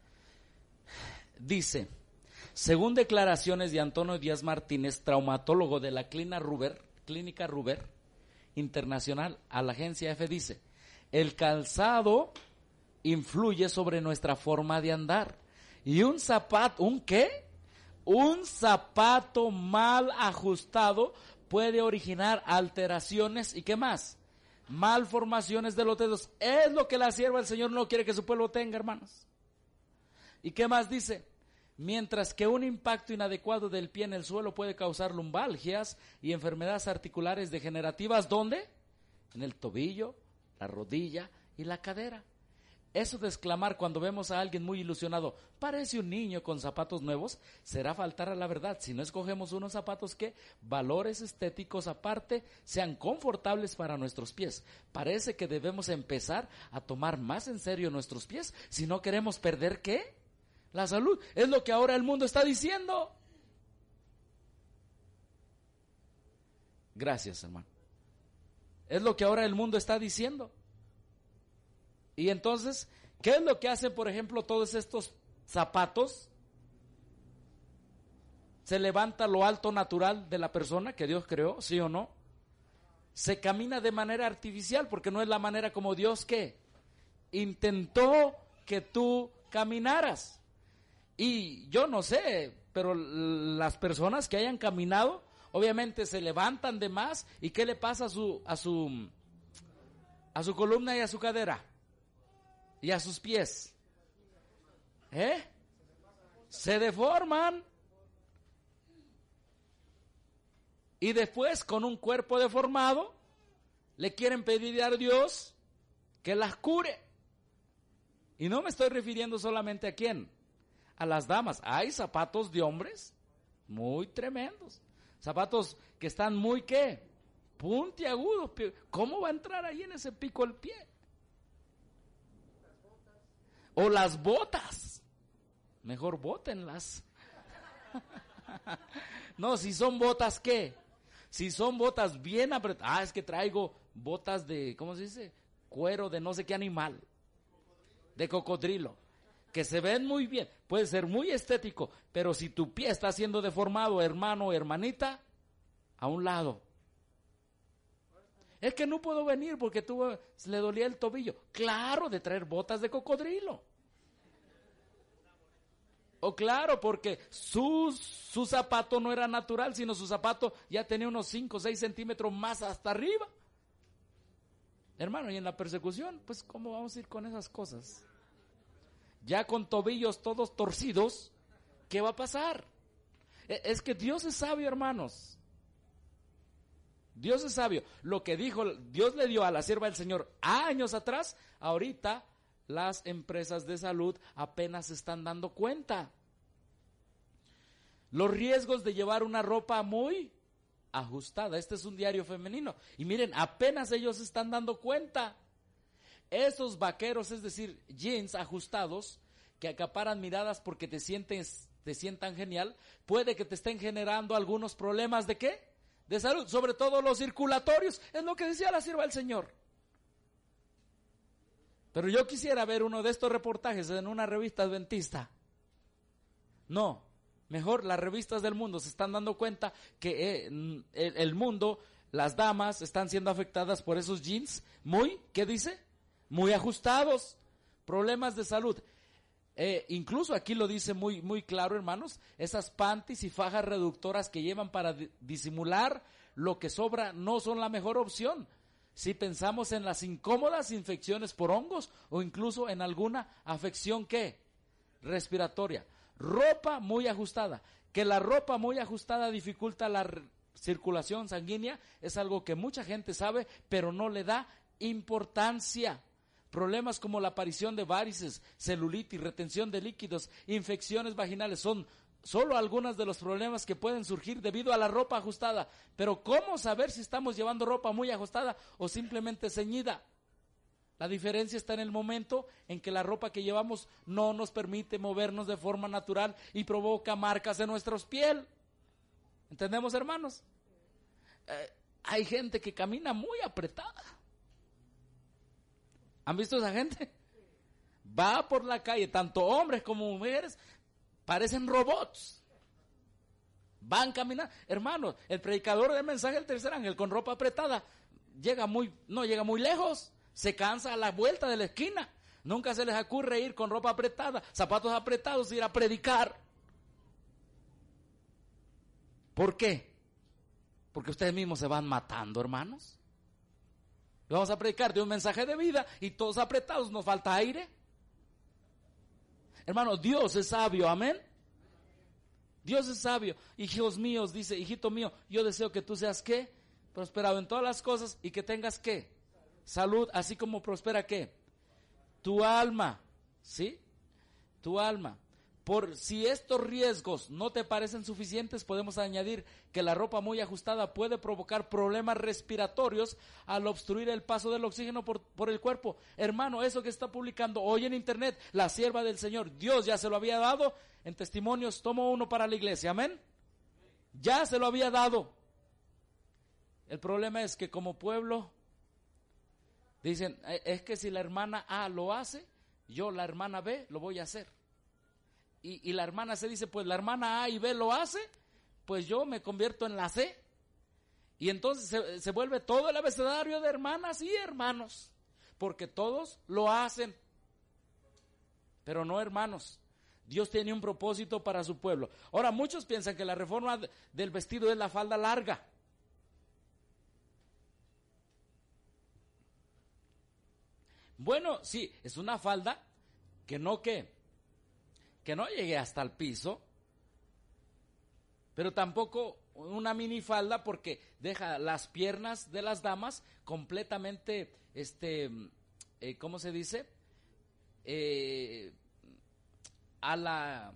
Dice, según declaraciones de Antonio Díaz Martínez, traumatólogo de la Clínica Ruber Internacional, a la agencia EFE, dice, el calzado influye sobre nuestra forma de andar. Y un zapato, ¿un qué? Un zapato mal ajustado puede originar alteraciones y ¿qué más? Malformaciones de los dedos. Es lo que la sierva del Señor no quiere que su pueblo tenga, hermanos. ¿Y qué más dice? Mientras que un impacto inadecuado del pie en el suelo puede causar lumbalgias y enfermedades articulares degenerativas, ¿dónde? En el tobillo, la rodilla y la cadera. Eso de exclamar cuando vemos a alguien muy ilusionado, parece un niño con zapatos nuevos, será faltar a la verdad. Si no escogemos unos zapatos que, valores estéticos aparte, sean confortables para nuestros pies. Parece que debemos empezar a tomar más en serio nuestros pies si no queremos perder ¿qué? La salud. Es lo que ahora el mundo está diciendo. Gracias, hermano. Es lo que ahora el mundo está diciendo. Y entonces, ¿qué es lo que hacen, por ejemplo, todos estos zapatos? Se levanta lo alto natural de la persona que Dios creó, ¿sí o no? Se camina de manera artificial porque no es la manera como Dios ¿qué? Intentó que tú caminaras. Y yo no sé, pero las personas que hayan caminado, obviamente se levantan de más. ¿Y qué le pasa a su columna y a su cadera? Y a sus pies. Se deforman. Y después, con un cuerpo deformado, le quieren pedir a Dios que las cure. Y no me estoy refiriendo solamente a quién, a las damas. Hay zapatos de hombres muy tremendos, zapatos que están muy ¿qué? Puntiagudos. ¿Cómo va a entrar ahí en ese pico el pie? O las botas, mejor bótenlas. No, si son botas ¿qué? Si son botas bien apretadas, es que traigo botas de, ¿cómo se dice? Cuero de no sé qué animal, de cocodrilo, que se ven muy bien, puede ser muy estético, pero si tu pie está siendo deformado, hermano o hermanita, a un lado. Es que no puedo venir porque le dolía el tobillo. Claro, de traer botas de cocodrilo. O claro, porque su zapato no era natural, sino su zapato ya tenía unos 5 o 6 centímetros más hasta arriba. Hermano, y en la persecución, pues ¿cómo vamos a ir con esas cosas? Ya con tobillos todos torcidos, ¿qué va a pasar? Es que Dios es sabio, hermanos. Dios es sabio. Lo que dijo, Dios le dio a la sierva del Señor años atrás, ahorita las empresas de salud apenas se están dando cuenta. Los riesgos de llevar una ropa muy ajustada. Este es un diario femenino. Y miren, apenas ellos se están dando cuenta. Esos vaqueros, es decir, jeans ajustados, que acaparan miradas porque te sientan genial, puede que te estén generando algunos problemas ¿de qué? De salud, sobre todo los circulatorios. Es lo que decía la sierva del Señor. Pero yo quisiera ver uno de estos reportajes en una revista adventista. No, mejor las revistas del mundo se están dando cuenta que el mundo, las damas están siendo afectadas por esos jeans muy, ¿qué dice? Muy ajustados, problemas de salud. Incluso aquí lo dice muy, muy claro, hermanos, esas panties y fajas reductoras que llevan para disimular lo que sobra no son la mejor opción. Si pensamos en las incómodas infecciones por hongos o incluso en alguna afección ¿qué? Respiratoria. Ropa muy ajustada. Que la ropa muy ajustada dificulta la circulación sanguínea es algo que mucha gente sabe, pero no le da importancia. Problemas como la aparición de varices, celulitis, retención de líquidos, infecciones vaginales son solo algunos de los problemas que pueden surgir debido a la ropa ajustada. Pero ¿cómo saber si estamos llevando ropa muy ajustada o simplemente ceñida? La diferencia está en el momento en que la ropa que llevamos no nos permite movernos de forma natural y provoca marcas en nuestra piel. ¿Entendemos, hermanos? Hay gente que camina muy apretada. ¿Han visto esa gente? Va por la calle, tanto hombres como mujeres, parecen robots. Van caminando. Hermanos, el predicador del mensaje del tercer ángel con ropa apretada no llega muy lejos. Se cansa a la vuelta de la esquina. Nunca se les ocurre ir con ropa apretada, zapatos apretados, ir a predicar. ¿Por qué? Porque ustedes mismos se van matando, hermanos. Vamos a predicar de un mensaje de vida y todos apretados, nos falta aire. Hermano, Dios es sabio, amén. Dios es sabio. Hijos míos, dice, hijito mío, yo deseo que tú seas ¿qué? Prosperado en todas las cosas y que tengas ¿qué? Salud, así como prospera ¿qué? Tu alma, ¿sí? Tu alma. Por si estos riesgos no te parecen suficientes, podemos añadir que la ropa muy ajustada puede provocar problemas respiratorios al obstruir el paso del oxígeno por el cuerpo. Hermano, eso que está publicando hoy en internet, la sierva del Señor, Dios ya se lo había dado en testimonios, tomo uno para la iglesia, amén. Ya se lo había dado. El problema es que como pueblo, dicen, es que si la hermana A lo hace, yo la hermana B lo voy a hacer. Y la hermana C dice, pues la hermana A y B lo hace, pues yo me convierto en la C. Y entonces se vuelve todo el abecedario de hermanas y hermanos, porque todos lo hacen, pero no hermanos. Dios tiene un propósito para su pueblo. Ahora, muchos piensan que la reforma del vestido es la falda larga. Bueno, sí, es una falda que no llegue hasta el piso, pero tampoco una minifalda porque deja las piernas de las damas completamente, ¿cómo se dice? a la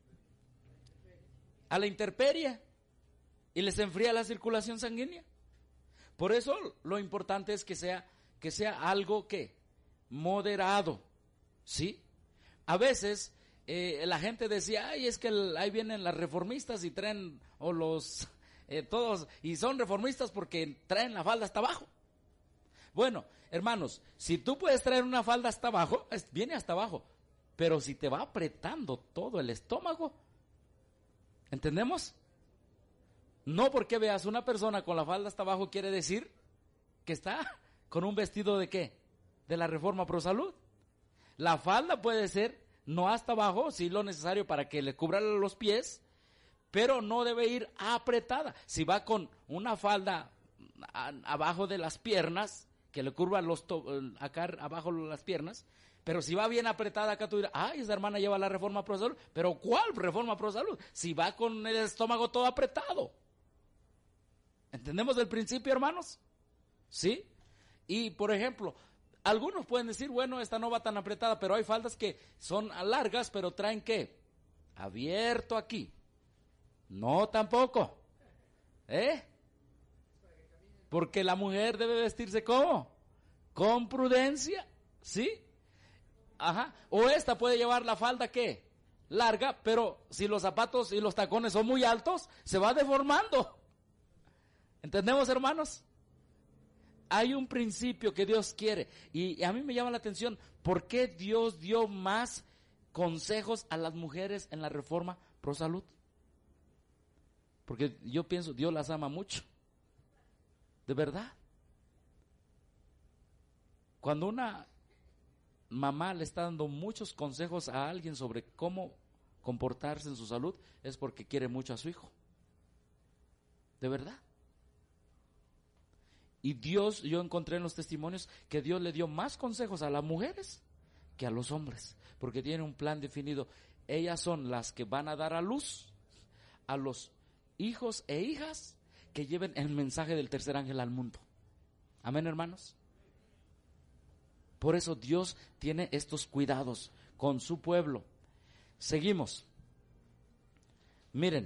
intemperie y les enfría la circulación sanguínea. Por eso lo importante es que sea algo que moderado, ¿sí? A veces la gente decía, ay, es que ahí vienen las reformistas y traen, o los todos, y son reformistas porque traen la falda hasta abajo. Bueno, hermanos, si tú puedes traer una falda hasta abajo, viene hasta abajo, pero si te va apretando todo el estómago, ¿entendemos? No porque veas una persona con la falda hasta abajo quiere decir que está con un vestido ¿de qué? De la Reforma Pro Salud. La falda puede ser no hasta abajo, sí lo necesario para que le cubra los pies, pero no debe ir apretada. Si va con una falda abajo de las piernas, que le curva acá abajo las piernas, pero si va bien apretada acá tú dirás, ay, esa hermana lleva la Reforma Pro Salud. Pero ¿cuál Reforma Pro Salud? Si va con el estómago todo apretado. ¿Entendemos el principio, hermanos? ¿Sí? Y, por ejemplo, algunos pueden decir, bueno, esta no va tan apretada, pero hay faldas que son largas, pero traen ¿qué? Abierto aquí. No, tampoco. Porque la mujer debe vestirse ¿cómo? Con prudencia, ¿sí? Ajá. O esta puede llevar la falda ¿qué? Larga, pero si los zapatos y los tacones son muy altos, se va deformando. ¿Entendemos, hermanos? Hay un principio que Dios quiere, y a mí me llama la atención, ¿por qué Dios dio más consejos a las mujeres en la Reforma Pro Salud? Porque yo pienso, Dios las ama mucho, de verdad. Cuando una mamá le está dando muchos consejos a alguien sobre cómo comportarse en su salud, es porque quiere mucho a su hijo, de verdad. Y Dios, yo encontré en los testimonios que Dios le dio más consejos a las mujeres que a los hombres, porque tiene un plan definido. Ellas son las que van a dar a luz a los hijos e hijas que lleven el mensaje del tercer ángel al mundo. Amén, hermanos. Por eso Dios tiene estos cuidados con su pueblo. Seguimos. Miren,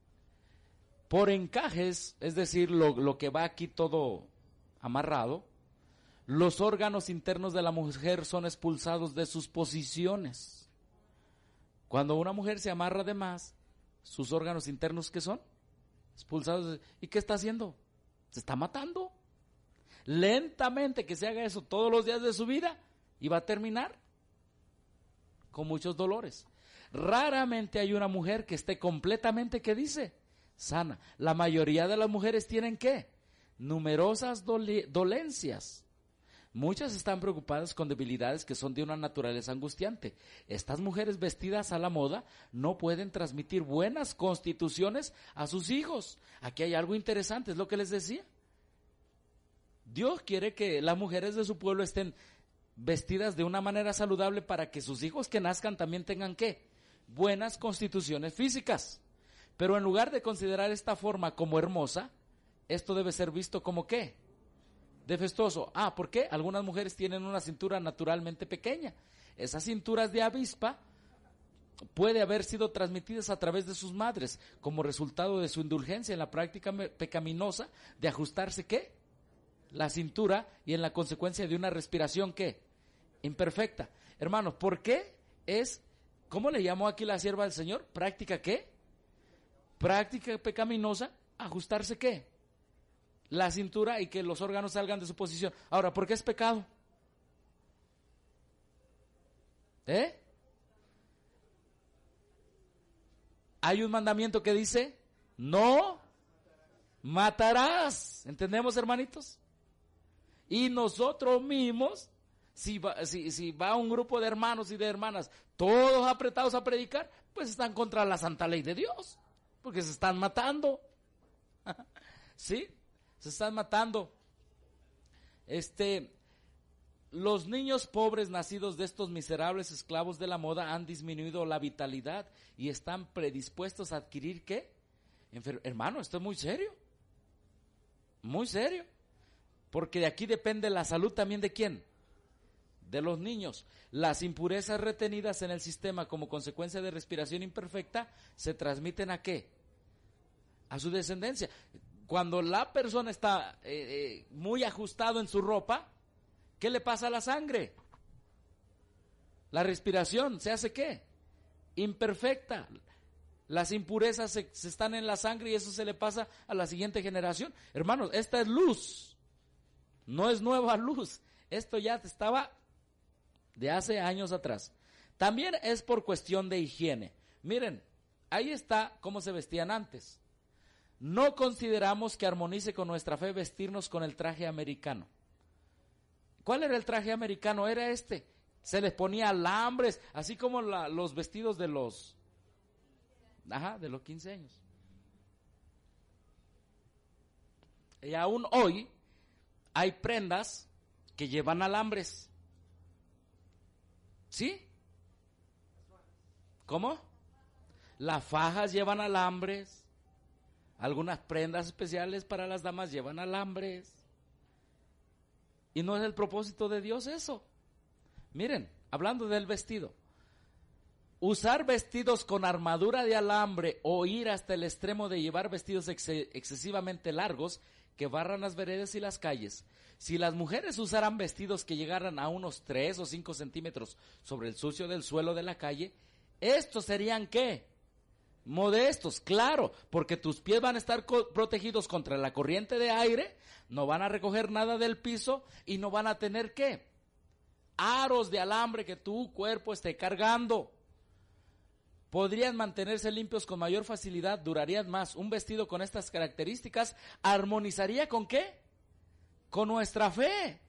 por encajes, es decir, lo que va aquí todo amarrado, los órganos internos de la mujer son expulsados de sus posiciones. Cuando una mujer se amarra de más, sus órganos internos, ¿qué son? Expulsados. ¿Y qué está haciendo? Se está matando. Lentamente que se haga eso todos los días de su vida y va a terminar con muchos dolores. Raramente hay una mujer que esté completamente, ¿qué dice? Sana. La mayoría de las mujeres tienen ¿qué? Numerosas dolencias. Muchas están preocupadas con debilidades que son de una naturaleza angustiante. Estas mujeres vestidas a la moda no pueden transmitir buenas constituciones a sus hijos. Aquí hay algo interesante, es lo que les decía. Dios quiere que las mujeres de su pueblo estén vestidas de una manera saludable para que sus hijos que nazcan también tengan ¿qué? Buenas constituciones físicas. Pero en lugar de considerar esta forma como hermosa, esto debe ser visto como ¿qué? Defectuoso. ¿Por qué? Algunas mujeres tienen una cintura naturalmente pequeña. Esas cinturas de avispa puede haber sido transmitidas a través de sus madres como resultado de su indulgencia en la práctica pecaminosa de ajustarse ¿qué? La cintura y en la consecuencia de una respiración ¿qué? Imperfecta. Hermanos, ¿por qué es, cómo le llamó aquí la sierva del Señor? ¿Práctica qué? Práctica pecaminosa, ajustarse ¿qué? La cintura y que los órganos salgan de su posición. Ahora, ¿por qué es pecado? Hay un mandamiento que dice, no matarás. ¿Entendemos, hermanitos? Y nosotros mismos, si va un grupo de hermanos y de hermanas, todos apretados a predicar, pues están contra la santa ley de Dios, porque se están matando. ¿Sí? Se están matando. Los niños pobres nacidos de estos miserables esclavos de la moda han disminuido la vitalidad y están predispuestos a adquirir ¿qué? Hermano, esto es muy serio. Muy serio. Porque de aquí depende la salud también ¿de quién? de los niños. Las impurezas retenidas en el sistema como consecuencia de respiración imperfecta se transmiten ¿a qué? A su descendencia. Cuando la persona está muy ajustado en su ropa, ¿qué le pasa a la sangre? La respiración se hace ¿qué? Imperfecta. Las impurezas se están en la sangre y eso se le pasa a la siguiente generación. Hermanos, esta es luz, no es nueva luz. Esto ya estaba de hace años atrás. También es por cuestión de higiene. Miren, ahí está cómo se vestían antes. No consideramos que armonice con nuestra fe vestirnos con el traje americano. ¿Cuál era el traje americano? Era este. Se les ponía alambres, así como los vestidos de los 15 años. Y aún hoy hay prendas que llevan alambres. ¿Sí? ¿Cómo? Las fajas llevan alambres. Algunas prendas especiales para las damas llevan alambres. Y no es el propósito de Dios eso. Miren, hablando del vestido. Usar vestidos con armadura de alambre o ir hasta el extremo de llevar vestidos excesivamente largos que barran las veredas y las calles. Si las mujeres usaran vestidos que llegaran a unos 3 o 5 centímetros sobre el sucio del suelo de la calle, estos serían ¿qué? Modestos, claro, porque tus pies van a estar protegidos contra la corriente de aire, no van a recoger nada del piso y no van a tener ¿qué? Aros de alambre que tu cuerpo esté cargando. Podrían mantenerse limpios con mayor facilidad, durarían más. Un vestido con estas características armonizaría ¿con qué? Con nuestra fe.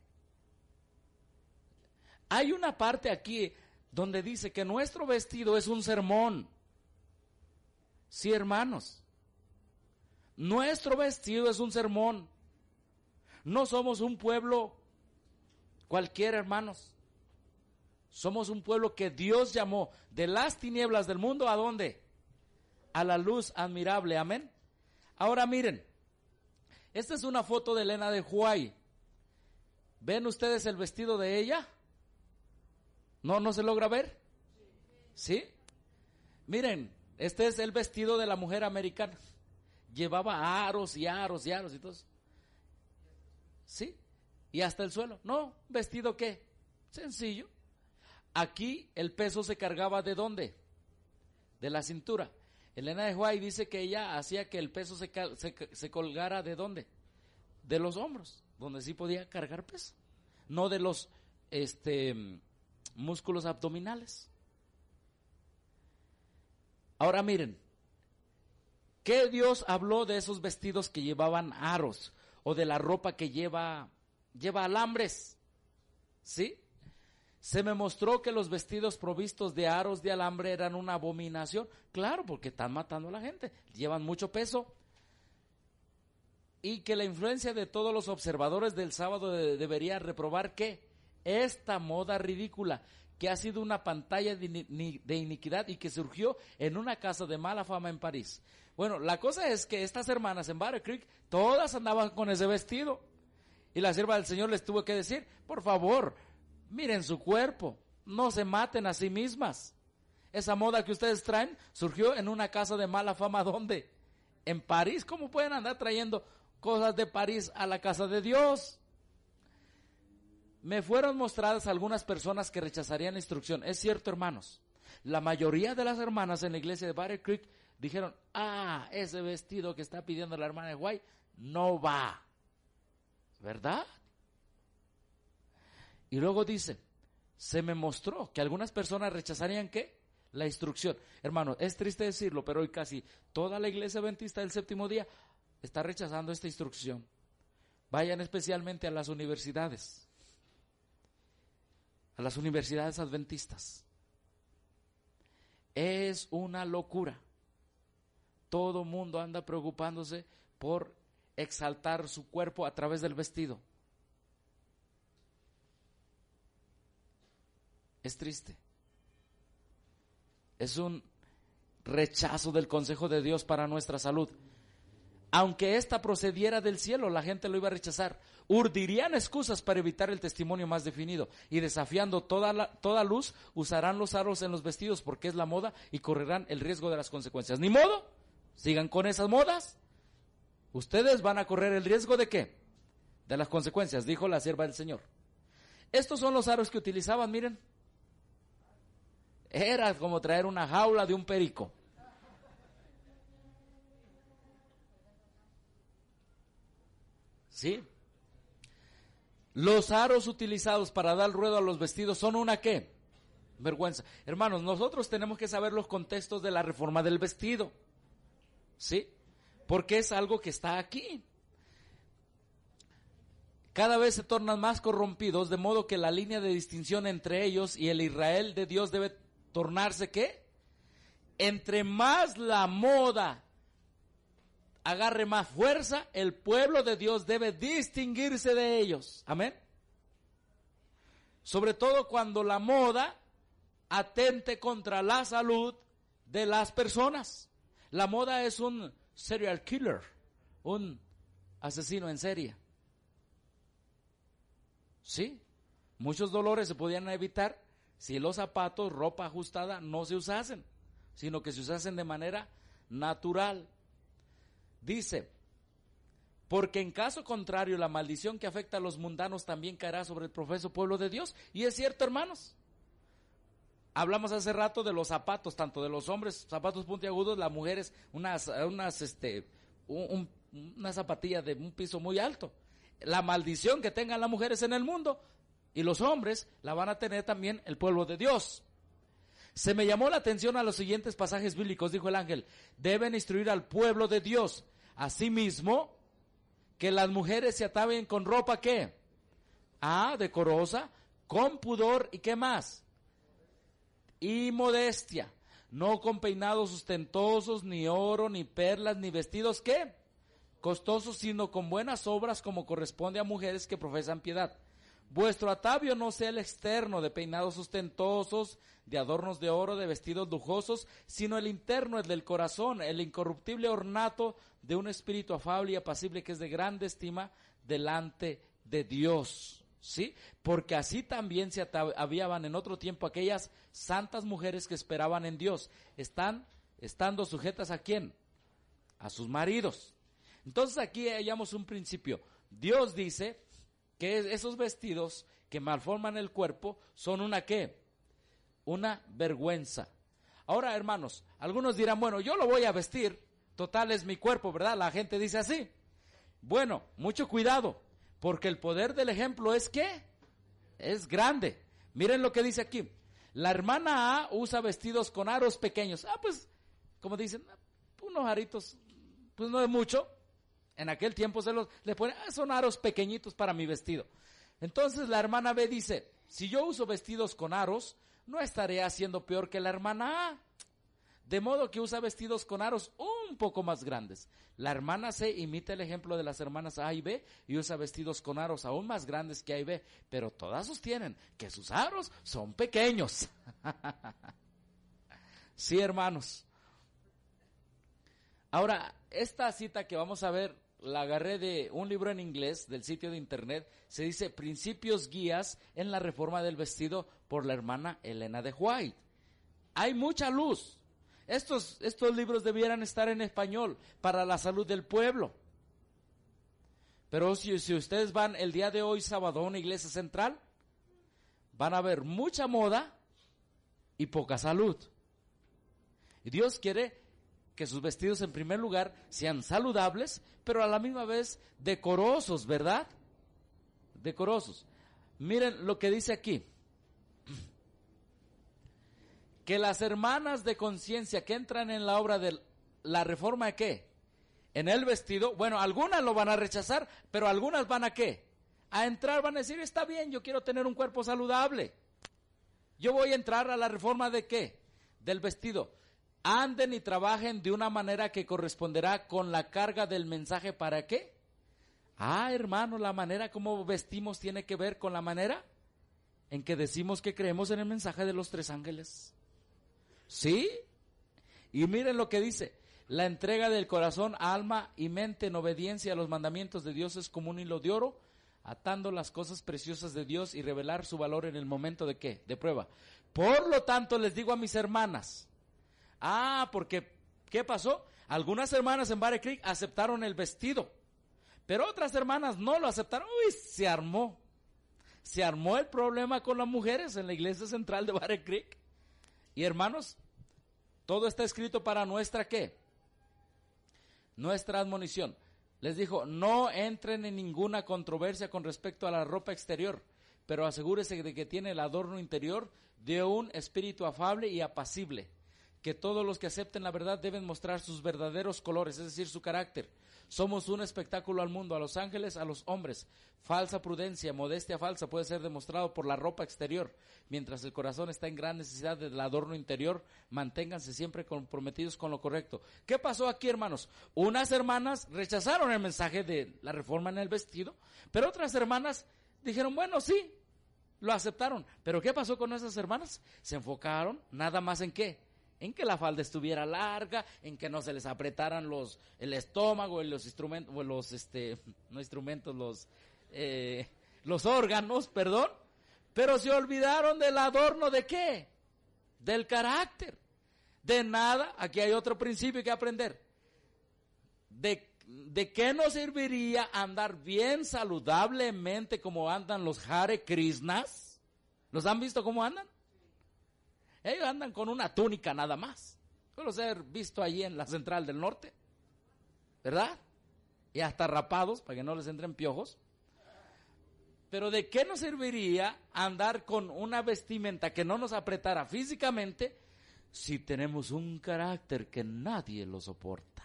Hay una parte aquí donde dice que nuestro vestido es un sermón. Sí, hermanos. Nuestro vestido es un sermón. No somos un pueblo cualquiera, hermanos. Somos un pueblo que Dios llamó de las tinieblas del mundo, ¿a dónde? A la luz admirable, amén. Ahora miren, esta es una foto de Elena de White. ¿Ven ustedes el vestido de ella? ¿No se logra ver? ¿Sí? Miren, este es el vestido de la mujer americana. Llevaba aros y aros y aros y todo. ¿Sí? Y hasta el suelo. No, vestido ¿qué? Sencillo. Aquí el peso se cargaba ¿de dónde? De la cintura. Elena de White dice que ella hacía que el peso se colgara ¿de dónde? De los hombros, donde sí podía cargar peso. No de los músculos abdominales. Ahora miren, ¿qué Dios habló de esos vestidos que llevaban aros? O de la ropa que lleva alambres. ¿Sí? Se me mostró que los vestidos provistos de aros de alambre eran una abominación. Claro, porque están matando a la gente, llevan mucho peso. Y que la influencia de todos los observadores del sábado debería reprobar ¿qué? Esta moda ridícula, que ha sido una pantalla de iniquidad y que surgió en una casa de mala fama en París. Bueno, la cosa es que estas hermanas en Battle Creek, todas andaban con ese vestido. Y la sierva del Señor les tuvo que decir, por favor, miren su cuerpo, no se maten a sí mismas. Esa moda que ustedes traen surgió en una casa de mala fama, ¿dónde? En París. ¿Cómo pueden andar trayendo cosas de París a la casa de Dios? Me fueron mostradas algunas personas que rechazarían la instrucción. Es cierto, hermanos, la mayoría de las hermanas en la iglesia de Battle Creek dijeron, ese vestido que está pidiendo la hermana de White no va, ¿verdad? Y luego dice, se me mostró que algunas personas rechazarían ¿qué? La instrucción. Hermano, es triste decirlo, pero hoy casi toda la iglesia adventista del séptimo día está rechazando esta instrucción. Vayan especialmente a las universidades adventistas. Es una locura. Todo mundo anda preocupándose por exaltar su cuerpo a través del vestido. Es triste. Es un rechazo del consejo de Dios para nuestra salud. aunque ésta procediera del cielo, la gente lo iba a rechazar. Urdirían excusas para evitar el testimonio más definido, y desafiando toda luz, usarán los aros en los vestidos porque es la moda y correrán el riesgo de las consecuencias. Ni modo, sigan con esas modas. Ustedes van a correr el riesgo ¿de qué? De las consecuencias, dijo la sierva del Señor. Estos son los aros que utilizaban, miren. Era como traer una jaula de un perico. ¿Sí? Los aros utilizados para dar ruedo a los vestidos son una ¿qué? Vergüenza. Hermanos, nosotros tenemos que saber los contextos de la reforma del vestido. ¿Sí? Porque es algo que está aquí. Cada vez se tornan más corrompidos, de modo que la línea de distinción entre ellos y el Israel de Dios debe tornarse ¿qué? Entre más la moda agarre más fuerza, el pueblo de Dios debe distinguirse de ellos. Amén. Sobre todo cuando la moda atente contra la salud de las personas. La moda es un serial killer, un asesino en serie. Sí, muchos dolores se podían evitar si los zapatos, ropa ajustada no se usasen, sino que se usasen de manera natural. Dice, porque en caso contrario la maldición que afecta a los mundanos también caerá sobre el profeso pueblo de Dios. Y es cierto, hermanos. Hablamos hace rato de los zapatos, tanto de los hombres, zapatos puntiagudos, las mujeres, una zapatilla de un piso muy alto. La maldición que tengan las mujeres en el mundo y los hombres la van a tener también el pueblo de Dios. Se me llamó la atención a los siguientes pasajes bíblicos, dijo el ángel, deben instruir al pueblo de Dios. Asimismo, que las mujeres se ataven con ropa, ¿qué? Decorosa, con pudor, ¿y qué más? Y modestia, no con peinados ostentosos, ni oro, ni perlas, ni vestidos, ¿qué? Costosos, sino con buenas obras como corresponde a mujeres que profesan piedad. Vuestro atavio no sea el externo de peinados ostentosos, de adornos de oro, de vestidos lujosos, sino el interno, el del corazón, el incorruptible ornato de un espíritu afable y apacible que es de grande estima delante de Dios. ¿Sí? Porque así también se ataviaban en otro tiempo aquellas santas mujeres que esperaban en Dios, estando sujetas ¿a quién? A sus maridos. Entonces aquí hallamos un principio. Dios dice que esos vestidos que malforman el cuerpo son una ¿qué? Una vergüenza. Ahora, hermanos, algunos dirán, bueno, yo lo voy a vestir, total es mi cuerpo, ¿verdad? La gente dice así. Bueno, mucho cuidado, porque el poder del ejemplo es ¿qué? Es grande. Miren lo que dice aquí. La hermana A usa vestidos con aros pequeños. Pues, como dicen, unos aritos, pues no es mucho. En aquel tiempo le ponen, son aros pequeñitos para mi vestido. Entonces la hermana B dice, si yo uso vestidos con aros, no estaré haciendo peor que la hermana A. De modo que usa vestidos con aros un poco más grandes. La hermana C imita el ejemplo de las hermanas A y B y usa vestidos con aros aún más grandes que A y B, pero todas sostienen que sus aros son pequeños. Sí, hermanos. Ahora, esta cita que vamos a ver, la agarré de un libro en inglés del sitio de internet, se dice Principios Guías en la Reforma del Vestido por la hermana Elena de White. Hay mucha luz. Estos libros debieran estar en español para la salud del pueblo. Pero si ustedes van el día de hoy sábado a una iglesia central, van a ver mucha moda y poca salud. Y Dios quiere que sus vestidos en primer lugar sean saludables, pero a la misma vez decorosos, ¿verdad? Decorosos. Miren lo que dice aquí. Que las hermanas de conciencia que entran en la obra de la reforma de ¿qué? En el vestido, bueno, algunas lo van a rechazar, pero algunas van a ¿qué? A entrar, van a decir, está bien, yo quiero tener un cuerpo saludable. Yo voy a entrar a la reforma de ¿qué? Del vestido. Anden y trabajen de una manera que corresponderá con la carga del mensaje, ¿para qué? Hermano, la manera como vestimos tiene que ver con la manera en que decimos que creemos en el mensaje de los tres ángeles. ¿Sí? Y miren lo que dice. La entrega del corazón, alma y mente en obediencia a los mandamientos de Dios es como un hilo de oro, atando las cosas preciosas de Dios y revelar su valor en el momento de ¿qué? De prueba. Por lo tanto, les digo a mis hermanas. Porque, ¿qué pasó? Algunas hermanas en Battle Creek aceptaron el vestido, pero otras hermanas no lo aceptaron. Uy, se armó. Se armó el problema con las mujeres en la iglesia central de Battle Creek. Y hermanos, todo está escrito para nuestra ¿qué? Nuestra admonición. Les dijo, no entren en ninguna controversia con respecto a la ropa exterior, pero asegúrese de que tiene el adorno interior de un espíritu afable y apacible, que todos los que acepten la verdad deben mostrar sus verdaderos colores, es decir, su carácter. Somos un espectáculo al mundo, a los ángeles, a los hombres. Falsa prudencia, modestia falsa puede ser demostrado por la ropa exterior. Mientras el corazón está en gran necesidad del adorno interior, manténganse siempre comprometidos con lo correcto. ¿Qué pasó aquí, hermanos? Unas hermanas rechazaron el mensaje de la reforma en el vestido, pero otras hermanas dijeron, bueno, sí, lo aceptaron. ¿Pero qué pasó con esas hermanas? Se enfocaron nada más en ¿qué? En que la falda estuviera larga, en que no se les apretaran el estómago, los instrumentos, los órganos, perdón, pero se olvidaron del adorno ¿de qué? Del carácter. De nada, aquí hay otro principio que aprender. ¿De qué nos serviría andar bien saludablemente como andan los Hare Krishnas? ¿Los han visto cómo andan? Ellos andan con una túnica nada más. Yo los he visto allí en la Central del Norte, ¿verdad? Y hasta rapados para que no les entren piojos. Pero ¿de qué nos serviría andar con una vestimenta que no nos apretara físicamente si tenemos un carácter que nadie lo soporta?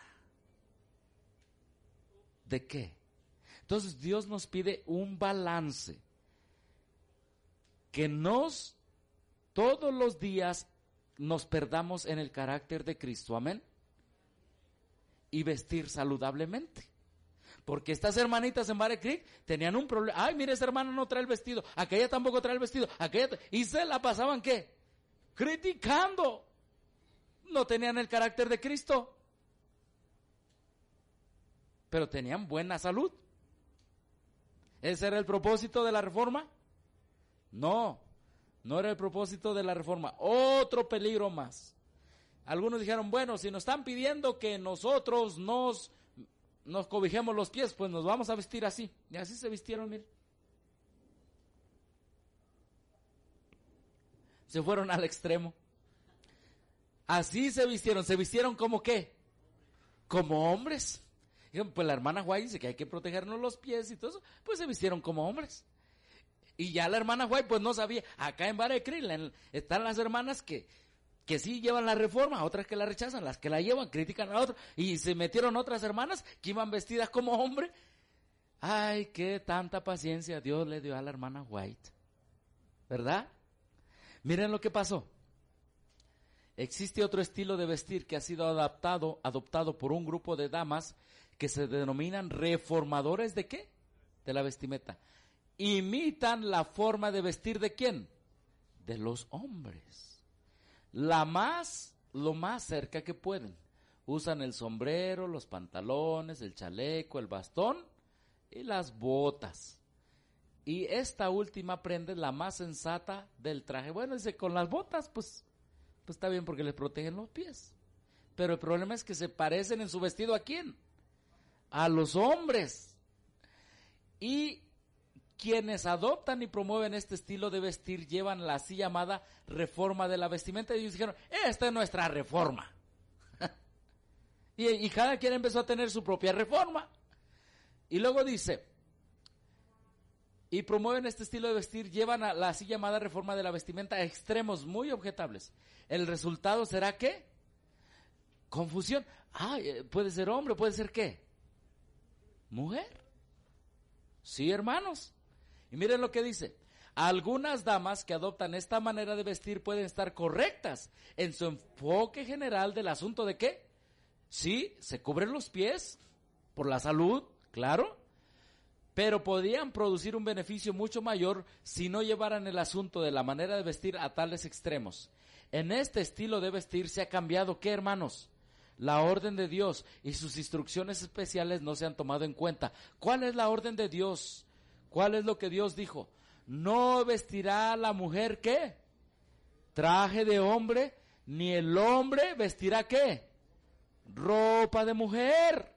¿De qué? Entonces Dios nos pide un balance que todos los días nos perdamos en el carácter de Cristo, amén, y vestir saludablemente, porque estas hermanitas en Battle Creek tenían un problema. Ay, mire, esa hermana no trae el vestido, aquella tampoco trae el vestido, y se la pasaban ¿qué? Criticando. No tenían el carácter de Cristo, pero tenían buena salud. ¿Ese era el propósito de la reforma? No era el propósito de la reforma. Otro peligro más. Algunos dijeron, bueno, si nos están pidiendo que nosotros nos cobijemos los pies, pues nos vamos a vestir así. Y así se vistieron, miren. Se fueron al extremo. Así se vistieron como ¿qué? Como hombres. Dijeron, pues la hermana White dice que hay que protegernos los pies y todo eso, pues se vistieron como hombres. Y ya la hermana White pues no sabía. Acá en Battle Creek están las hermanas que sí llevan la reforma, otras que la rechazan, las que la llevan critican a otras, y se metieron otras hermanas que iban vestidas como hombre. Ay, qué tanta paciencia Dios le dio a la hermana White, ¿verdad? Miren lo que pasó. Existe otro estilo de vestir que ha sido adoptado por un grupo de damas que se denominan reformadores ¿de qué? De la vestimenta. Imitan la forma de vestir ¿de quién? De los hombres. Lo más cerca que pueden. Usan el sombrero, los pantalones, el chaleco, el bastón y las botas. Y esta última prenda es la más sensata del traje. Bueno, dice, con las botas, pues está bien porque les protegen los pies. Pero el problema es que se parecen en su vestido ¿a quién? A los hombres. Y quienes adoptan y promueven este estilo de vestir llevan la así llamada reforma de la vestimenta. Y ellos dijeron, esta es nuestra reforma. y cada quien empezó a tener su propia reforma. Y luego dice, y promueven este estilo de vestir, llevan a la así llamada reforma de la vestimenta a extremos muy objetables. El resultado será ¿qué? Confusión. Puede ser hombre, puede ser ¿qué? Mujer. Sí, hermanos. Y miren lo que dice. Algunas damas que adoptan esta manera de vestir pueden estar correctas en su enfoque general del asunto de ¿qué? Sí, se cubren los pies por la salud, claro, pero podrían producir un beneficio mucho mayor si no llevaran el asunto de la manera de vestir a tales extremos. En este estilo de vestir se ha cambiado ¿qué, hermanos? La orden de Dios y sus instrucciones especiales no se han tomado en cuenta. ¿Cuál es la orden de Dios? ¿Cuál es lo que Dios dijo? No vestirá la mujer, ¿qué? Traje de hombre, ni el hombre vestirá, ¿qué? Ropa de mujer.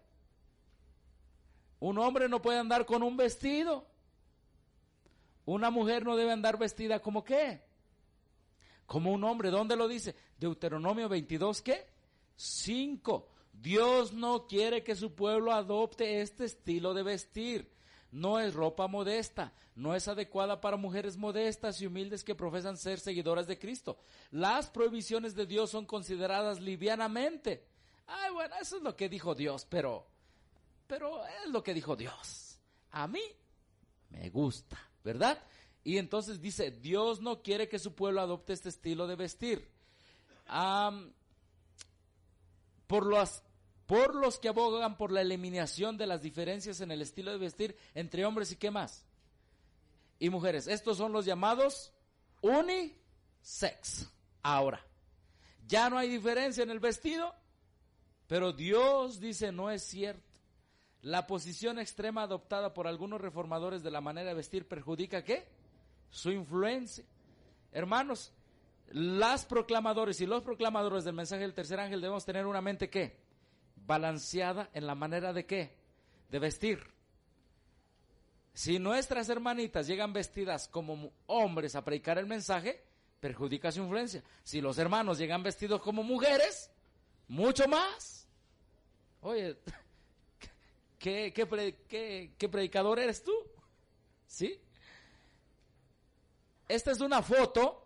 Un hombre no puede andar con un vestido. Una mujer no debe andar vestida como ¿qué? Como un hombre. ¿Dónde lo dice? Deuteronomio 22, ¿qué? 5. Dios no quiere que su pueblo adopte este estilo de vestir. No es ropa modesta, no es adecuada para mujeres modestas y humildes que profesan ser seguidoras de Cristo. Las prohibiciones de Dios son consideradas livianamente. Ay, bueno, eso es lo que dijo Dios, pero es lo que dijo Dios. A mí me gusta, ¿verdad? Y entonces dice, Dios no quiere que su pueblo adopte este estilo de vestir. Por los que abogan por la eliminación de las diferencias en el estilo de vestir entre hombres y ¿qué más? Y mujeres. Estos son los llamados unisex. Ahora, ya no hay diferencia en el vestido, pero Dios dice no es cierto. La posición extrema adoptada por algunos reformadores de la manera de vestir perjudica ¿qué? Su influencia. Hermanos, las proclamadores y los proclamadores del mensaje del tercer ángel debemos tener una mente ¿qué? Balanceada en la manera de ¿qué? De vestir. Si nuestras hermanitas llegan vestidas como hombres a predicar el mensaje, perjudica su influencia. Si los hermanos llegan vestidos como mujeres, mucho más. Oye, ¿qué predicador eres tú? ¿Sí? Esta es una foto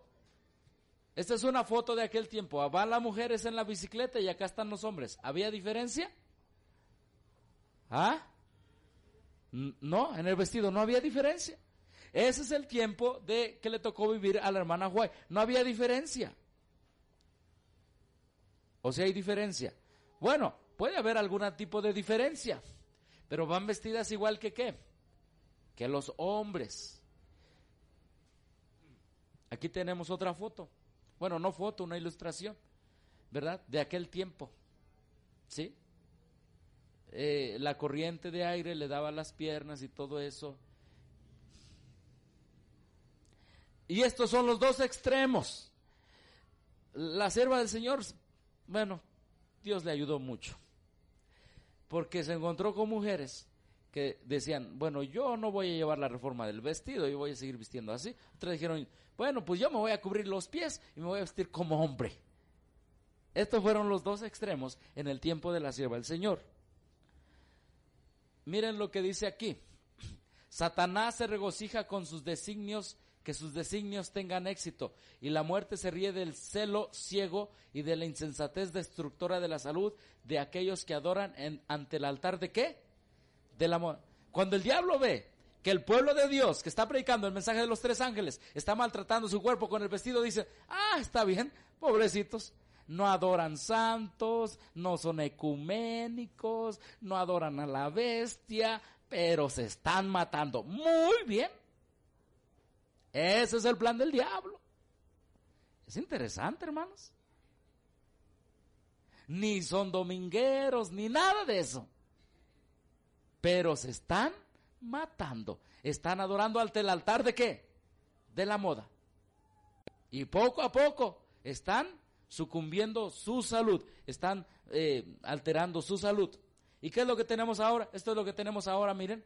de aquel tiempo. Van las mujeres en la bicicleta y acá están los hombres. ¿Había diferencia? ¿Ah? No, en el vestido no había diferencia. Ese es el tiempo de que le tocó vivir a la hermana White. No había diferencia. ¿O sea, hay diferencia? Bueno, puede haber algún tipo de diferencia, pero van vestidas igual que ¿qué? Que los hombres. Aquí tenemos otra foto. Bueno, no foto, una ilustración, ¿verdad? De aquel tiempo, ¿sí? La corriente de aire le daba las piernas y todo eso. Y estos son los dos extremos. La sierva del Señor, bueno, Dios le ayudó mucho, porque se encontró con mujeres que decían, bueno, yo no voy a llevar la reforma del vestido, yo voy a seguir vistiendo así. Otras dijeron, bueno, pues yo me voy a cubrir los pies y me voy a vestir como hombre. Estos fueron los dos extremos en el tiempo de la sierva del Señor. Miren lo que dice aquí. Satanás se regocija con sus designios, que sus designios tengan éxito, y la muerte se ríe del celo ciego y de la insensatez destructora de la salud de aquellos que adoran ante el altar de ¿qué? Del amor. Cuando el diablo ve que el pueblo de Dios que está predicando el mensaje de los tres ángeles está maltratando su cuerpo con el vestido, dice, está bien, pobrecitos, no adoran santos, no son ecuménicos, no adoran a la bestia, pero se están matando. Muy bien. Ese es el plan del diablo. Es interesante, hermanos. Ni son domingueros, ni nada de eso. Pero se están matando. Están adorando ante el altar de ¿qué? De la moda. Y poco a poco están sucumbiendo su salud. Están alterando su salud. ¿Y qué es lo que tenemos ahora? Esto es lo que tenemos ahora, miren.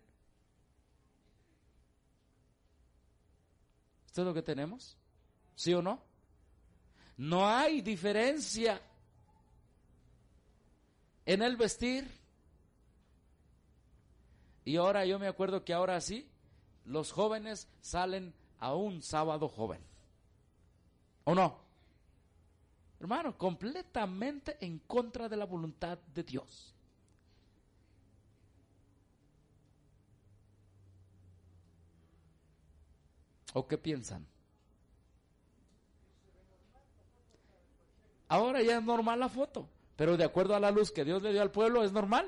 ¿Esto es lo que tenemos? ¿Sí o no? No hay diferencia en el vestir. Y ahora yo me acuerdo que ahora sí, los jóvenes salen a un sábado joven. ¿O no? Hermano, completamente en contra de la voluntad de Dios. ¿O qué piensan? Ahora ya es normal la foto, pero de acuerdo a la luz que Dios le dio al pueblo, ¿es normal?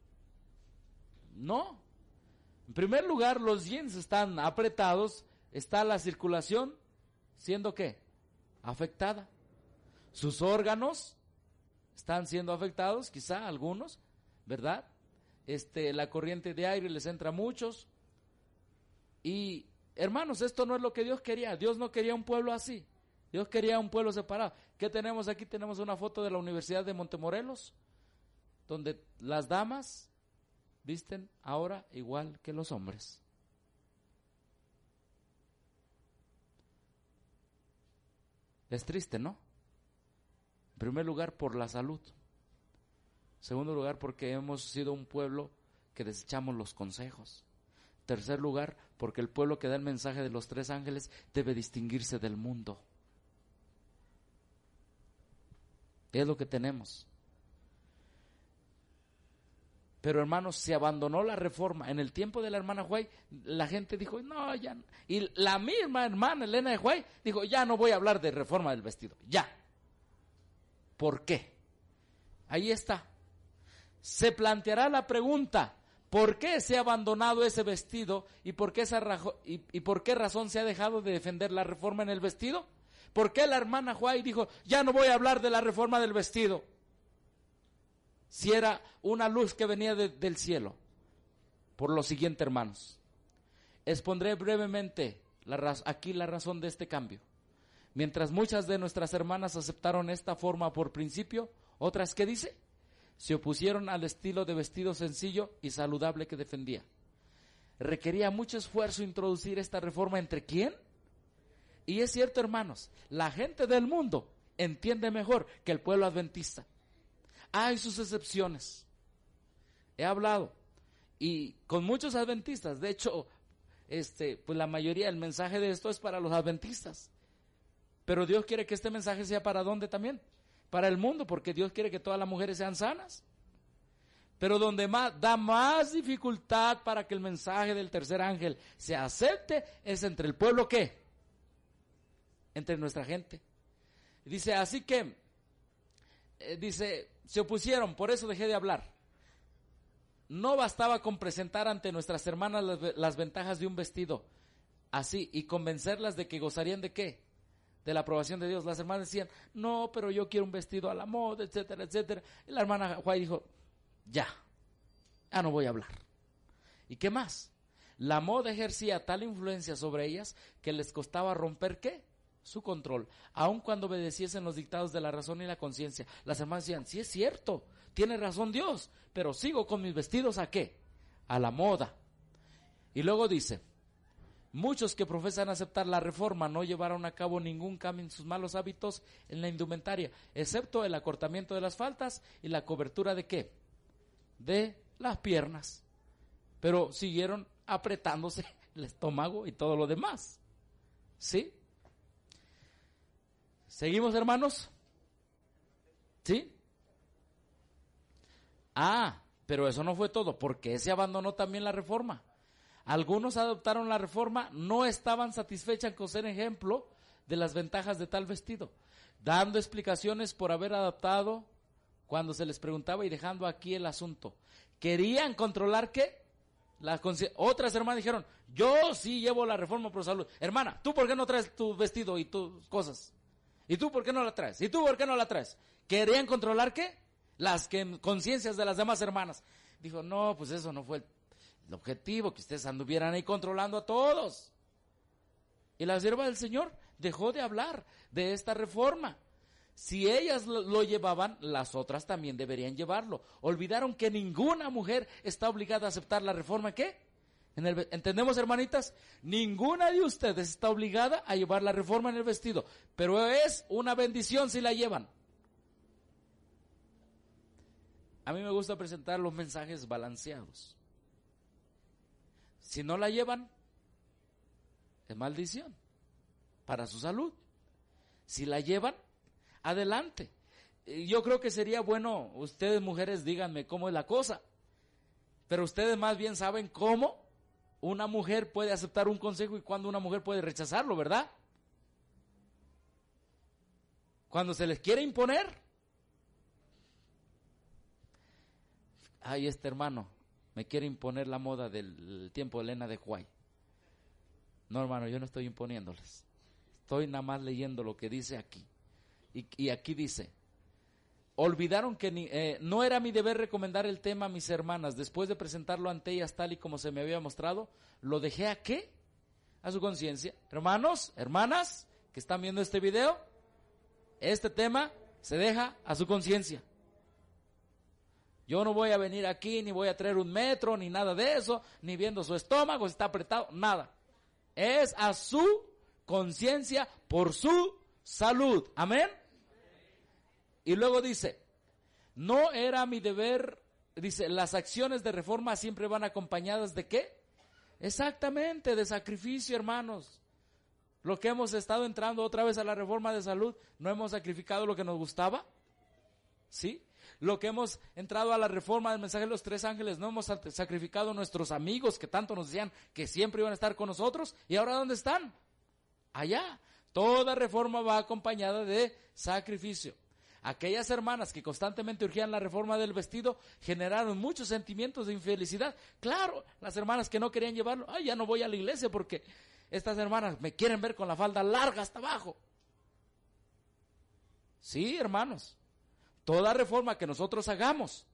No. En primer lugar, los jeans están apretados, está la circulación siendo ¿qué? Afectada. Sus órganos están siendo afectados, quizá algunos, ¿verdad? La corriente de aire les entra a muchos. Y hermanos, esto no es lo que Dios quería. Dios no quería un pueblo así. Dios quería un pueblo separado. ¿Qué tenemos aquí? Tenemos una foto de la Universidad de Montemorelos, donde las damas visten ahora igual que los hombres. Es triste, ¿no? En primer lugar, por la salud. En segundo lugar, porque hemos sido un pueblo que desechamos los consejos. En tercer lugar, porque el pueblo que da el mensaje de los 3 ángeles debe distinguirse del mundo. Es lo que tenemos. Pero hermanos, se abandonó la reforma. En el tiempo de la hermana White, la gente dijo, no, ya no. Y la misma hermana Elena de White dijo, ya no voy a hablar de reforma del vestido, ya. ¿Por qué? Ahí está. Se planteará la pregunta, ¿por qué se ha abandonado ese vestido y por qué razón se ha dejado de defender la reforma en el vestido? ¿Por qué la hermana White dijo, ya no voy a hablar de la reforma del vestido? Si era una luz que venía del cielo. Por lo siguiente, hermanos. Expondré brevemente aquí la razón de este cambio. Mientras muchas de nuestras hermanas aceptaron esta forma por principio, otras, ¿qué dice? Se opusieron al estilo de vestido sencillo y saludable que defendía. Requería mucho esfuerzo introducir esta reforma ¿entre quién? Y es cierto, hermanos, la gente del mundo entiende mejor que el pueblo adventista. Hay sus excepciones. He hablado y con muchos adventistas. De hecho, pues la mayoría del mensaje de esto es para los adventistas. Pero Dios quiere que este mensaje sea para ¿dónde también? Para el mundo, porque Dios quiere que todas las mujeres sean sanas. Pero donde da más dificultad para que el mensaje del tercer ángel se acepte es entre el pueblo, ¿qué? Entre nuestra gente. Dice, así que, se opusieron, por eso dejé de hablar. No bastaba con presentar ante nuestras hermanas las ventajas de un vestido así y convencerlas de que gozarían ¿de qué? De la aprobación de Dios. Las hermanas decían, no, pero yo quiero un vestido a la moda, etcétera, etcétera. Y la hermana White dijo, ya no voy a hablar. ¿Y qué más? La moda ejercía tal influencia sobre ellas que les costaba romper ¿qué? Su control, aun cuando obedeciesen los dictados de la razón y la conciencia. Las hermanas decían, sí es cierto, tiene razón Dios, pero sigo con mis vestidos ¿a qué? A la moda. Y luego dice, muchos que profesan aceptar la reforma no llevaron a cabo ningún cambio en sus malos hábitos en la indumentaria, excepto el acortamiento de las faldas y la cobertura ¿de qué? De las piernas. Pero siguieron apretándose el estómago y todo lo demás. ¿Sí? ¿Seguimos, hermanos? ¿Sí? Pero eso no fue todo. ¿Por qué se abandonó también la reforma? Algunos adoptaron la reforma, no estaban satisfechos con ser ejemplo de las ventajas de tal vestido, dando explicaciones por haber adoptado cuando se les preguntaba y dejando aquí el asunto. ¿Querían controlar qué? Otras hermanas dijeron, yo sí llevo la reforma por salud. Hermana, ¿tú por qué no traes tu vestido y tus cosas? ¿Y tú por qué no la traes? ¿Y tú por qué no la traes? ¿Querían controlar qué? Las conciencias de las demás hermanas. Dijo, no, pues eso no fue el objetivo, que ustedes anduvieran ahí controlando a todos. Y la sierva del Señor dejó de hablar de esta reforma. Si ellas lo llevaban, las otras también deberían llevarlo. Olvidaron que ninguna mujer está obligada a aceptar la reforma, ¿qué? ¿Entendemos, hermanitas? Ninguna de ustedes está obligada a llevar la reforma en el vestido, pero es una bendición si la llevan. A mí me gusta presentar los mensajes balanceados. Si no la llevan, es maldición para su salud. Si la llevan, adelante. Yo creo que sería bueno, ustedes mujeres díganme cómo es la cosa, pero ustedes más bien saben cómo una mujer puede aceptar un consejo y cuando una mujer puede rechazarlo, ¿verdad? Cuando se les quiere imponer. Ay, este hermano me quiere imponer la moda del tiempo de Elena de White. No, hermano, yo no estoy imponiéndoles. Estoy nada más leyendo lo que dice aquí. Y aquí dice, olvidaron que no era mi deber recomendar el tema a mis hermanas. Después de presentarlo ante ellas tal y como se me había mostrado, ¿lo dejé a qué? A su conciencia. Hermanos, hermanas, que están viendo este video, este tema se deja a su conciencia. Yo no voy a venir aquí, ni voy a traer un metro, ni nada de eso, ni viendo su estómago, si está apretado, nada. Es a su conciencia por su salud. Amén. Y luego dice, no era mi deber, dice, las acciones de reforma siempre van acompañadas ¿de qué? Exactamente, de sacrificio, hermanos. Lo que hemos estado entrando otra vez a la reforma de salud, ¿no hemos sacrificado lo que nos gustaba? ¿Sí? Lo que hemos entrado a la reforma del mensaje de los 3 ángeles, ¿no hemos sacrificado a nuestros amigos que tanto nos decían que siempre iban a estar con nosotros? ¿Y ahora dónde están? Allá. Toda reforma va acompañada de sacrificio. Aquellas hermanas que constantemente urgían la reforma del vestido generaron muchos sentimientos de infelicidad. Claro, las hermanas que no querían llevarlo, ay, ya no voy a la iglesia porque estas hermanas me quieren ver con la falda larga hasta abajo. Sí, hermanos, toda reforma que nosotros hagamos,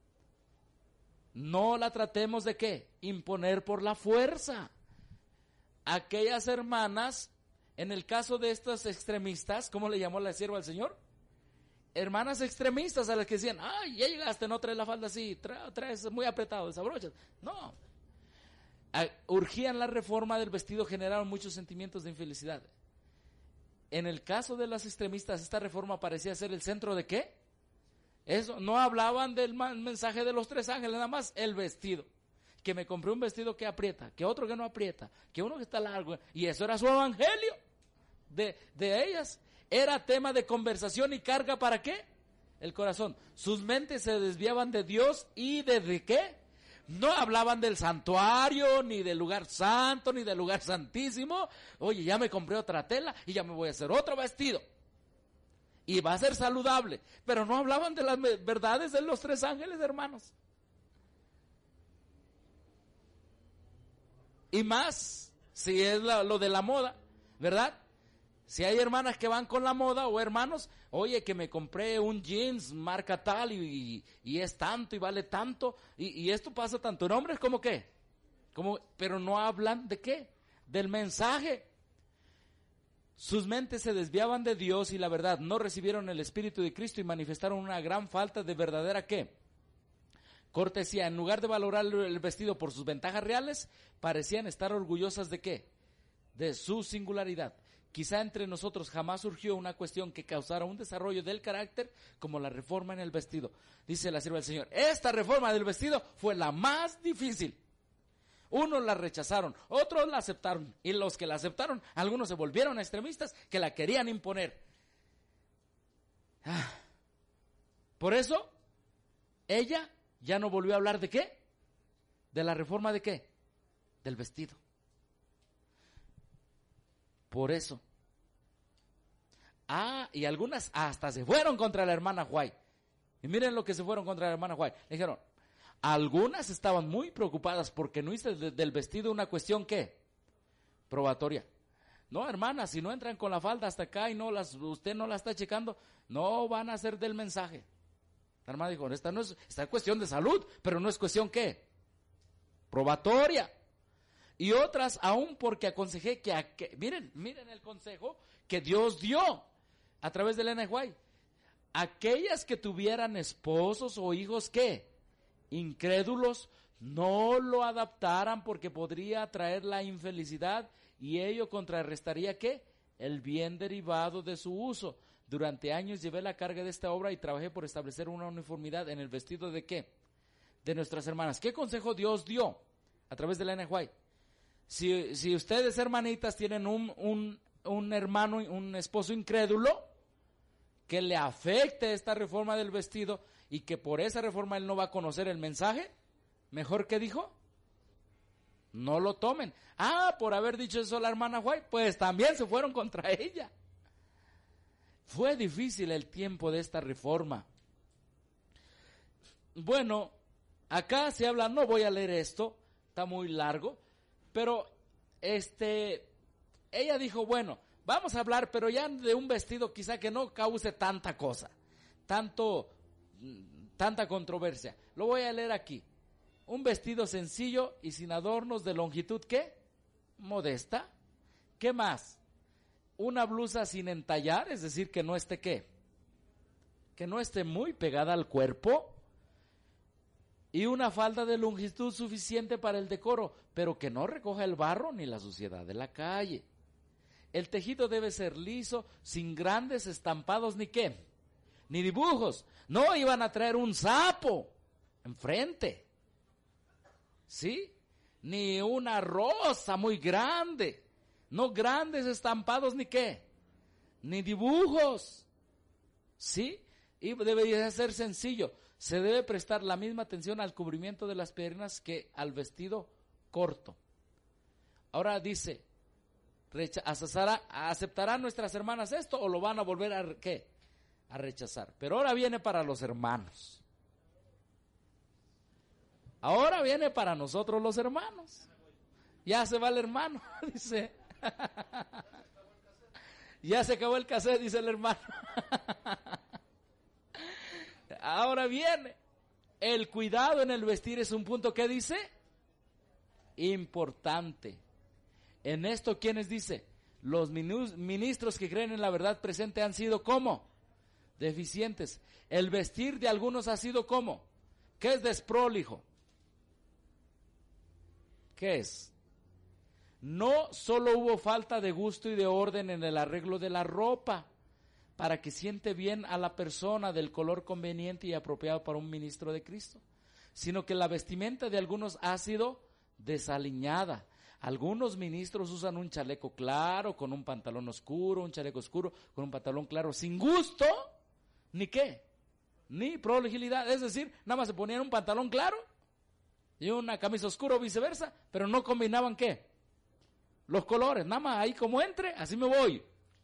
no la tratemos de ¿qué? Imponer por la fuerza. Aquellas hermanas, en el caso de estas extremistas, ¿cómo le llamó la sierva al Señor? Hermanas extremistas a las que decían, ay, ya llegaste, no traes la falda así, traes muy apretado, desabrochas. No. Urgían la reforma del vestido, generaron muchos sentimientos de infelicidad. En el caso de las extremistas, esta reforma parecía ser el centro de ¿qué? Eso, no hablaban del mensaje de los 3 ángeles, nada más el vestido. Que me compré un vestido que aprieta, que otro que no aprieta, que uno que está largo, y eso era su evangelio de ellas. Era tema de conversación y carga ¿para qué? El corazón. Sus mentes se desviaban de Dios y ¿de qué? No hablaban del santuario, ni del lugar santo, ni del lugar santísimo. Oye, ya me compré otra tela y ya me voy a hacer otro vestido. Y va a ser saludable. Pero no hablaban de las verdades de los 3 ángeles, hermanos. Y más, si es lo de la moda, ¿verdad? Si hay hermanas que van con la moda o hermanos, oye, que me compré un jeans marca tal y es tanto y vale tanto y esto pasa tanto en hombres como qué, pero no hablan de qué, del mensaje. Sus mentes se desviaban de Dios y la verdad, no recibieron el Espíritu de Cristo y manifestaron una gran falta de verdadera ¿qué? Cortesía. En lugar de valorar el vestido por sus ventajas reales, parecían estar orgullosas de qué, de su singularidad. Quizá entre nosotros jamás surgió una cuestión que causara un desarrollo del carácter como la reforma en el vestido. Dice la sierva del Señor, esta reforma del vestido fue la más difícil. Unos la rechazaron, otros la aceptaron, y los que la aceptaron, algunos se volvieron extremistas que la querían imponer. Por eso, ella ya no volvió a hablar de qué, de la reforma de qué, del vestido. Por eso. Y algunas hasta se fueron contra la hermana White. Y miren lo que se fueron contra la hermana White. Le dijeron, algunas estaban muy preocupadas porque no hice del vestido una cuestión ¿qué? Probatoria. No, hermana, si no entran con la falda hasta acá y usted no la está checando, no van a hacer del mensaje. La hermana dijo, esta es cuestión de salud, pero no es cuestión ¿qué? Probatoria. Y otras aún porque aconsejé miren el consejo que Dios dio a través de Elena White. Aquellas que tuvieran esposos o hijos ¿qué? Incrédulos, no lo adaptaran porque podría traer la infelicidad y ello contrarrestaría ¿qué? El bien derivado de su uso. Durante años llevé la carga de esta obra y trabajé por establecer una uniformidad en el vestido de ¿qué? De nuestras hermanas. ¿Qué consejo Dios dio a través de Elena White? Si ustedes, hermanitas, tienen un hermano, un esposo incrédulo, que le afecte esta reforma del vestido y que por esa reforma él no va a conocer el mensaje, mejor que dijo, no lo tomen. Por haber dicho eso la hermana White, pues también se fueron contra ella. Fue difícil el tiempo de esta reforma. Bueno, acá se habla, no voy a leer esto, está muy largo, pero ella dijo, bueno, vamos a hablar, pero ya de un vestido quizá que no cause tanta cosa. tanta controversia. Lo voy a leer aquí. Un vestido sencillo y sin adornos, de longitud, ¿qué? Modesta. ¿Qué más? Una blusa sin entallar, es decir, que no esté, ¿qué? Que no esté muy pegada al cuerpo. Y una falda de longitud suficiente para el decoro, pero que no recoja el barro ni la suciedad de la calle. El tejido debe ser liso, sin grandes estampados ni qué, ni dibujos. No iban a traer un sapo enfrente, ¿sí? Ni una rosa muy grande, no grandes estampados ni qué, ni dibujos, ¿sí? Y debería ser sencillo. Se debe prestar la misma atención al cubrimiento de las piernas que al vestido corto. Ahora dice, ¿aceptarán nuestras hermanas esto o lo van a volver a, qué? A rechazar? Pero ahora viene para los hermanos. Ahora viene para nosotros los hermanos. Ya se va el hermano, dice. Ya se acabó el cassette, dice el hermano. Ahora viene, el cuidado en el vestir es un punto que dice importante. En esto, ¿quiénes dice? Los ministros que creen en la verdad presente han sido ¿cómo? Deficientes. El vestir de algunos ha sido ¿cómo? ¿Qué es desprolijo? ¿Qué es? No solo hubo falta de gusto y de orden en el arreglo de la ropa, para que siente bien a la persona del color conveniente y apropiado para un ministro de Cristo, sino que la vestimenta de algunos ha sido desaliñada. Algunos ministros usan un chaleco claro con un pantalón oscuro, un chaleco oscuro con un pantalón claro, sin gusto, ni qué, ni prolijidad. Es decir, nada más se ponían un pantalón claro y una camisa oscura o viceversa, pero no combinaban ¿qué? Los colores, nada más ahí como entre, así me voy.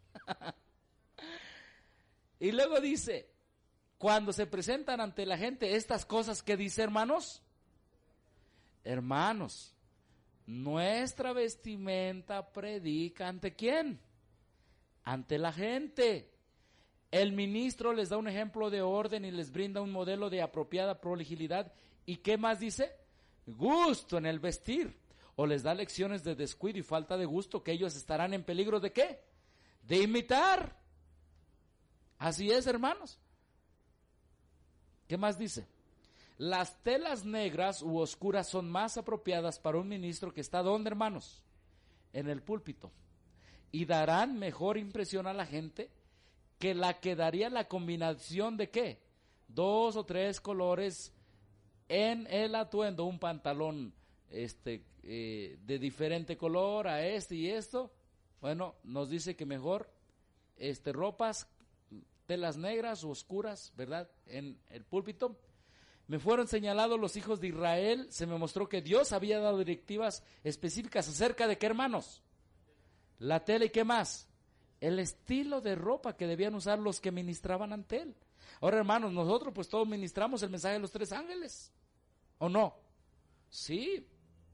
Y luego dice, cuando se presentan ante la gente estas cosas, ¿qué dice, hermanos? Hermanos, nuestra vestimenta predica ¿ante quién? Ante la gente. El ministro les da un ejemplo de orden y les brinda un modelo de apropiada prolijidad. ¿Y qué más dice? Gusto en el vestir. O les da lecciones de descuido y falta de gusto que ellos estarán en peligro ¿de qué? De imitar. Así es, hermanos. ¿Qué más dice? Las telas negras u oscuras son más apropiadas para un ministro que está ¿dónde, hermanos? En el púlpito. Y darán mejor impresión a la gente que la que daría la combinación de ¿qué? 2 o 3 colores en el atuendo, un pantalón de diferente color a este y esto. Bueno, nos dice que mejor ropas, telas negras o oscuras, ¿verdad? En el púlpito. Me fueron señalados los hijos de Israel, se me mostró que Dios había dado directivas específicas acerca de ¿qué, hermanos? La tela y ¿qué más? El estilo de ropa que debían usar los que ministraban ante él. Ahora, hermanos, nosotros pues todos ministramos el mensaje de los 3 ángeles, ¿o no? Sí.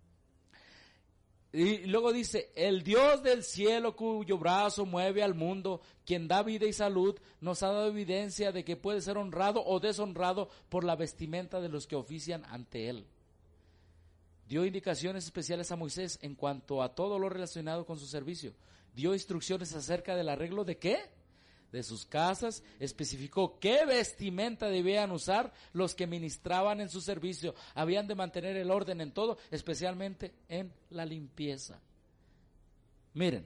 Y luego dice, el Dios del cielo cuyo brazo mueve al mundo, quien da vida y salud, nos ha dado evidencia de que puede ser honrado o deshonrado por la vestimenta de los que ofician ante él. Dio indicaciones especiales a Moisés en cuanto a todo lo relacionado con su servicio. Dio instrucciones acerca del arreglo de ¿qué? De sus casas, especificó qué vestimenta debían usar los que ministraban en su servicio. Habían de mantener el orden en todo, especialmente en la limpieza. Miren,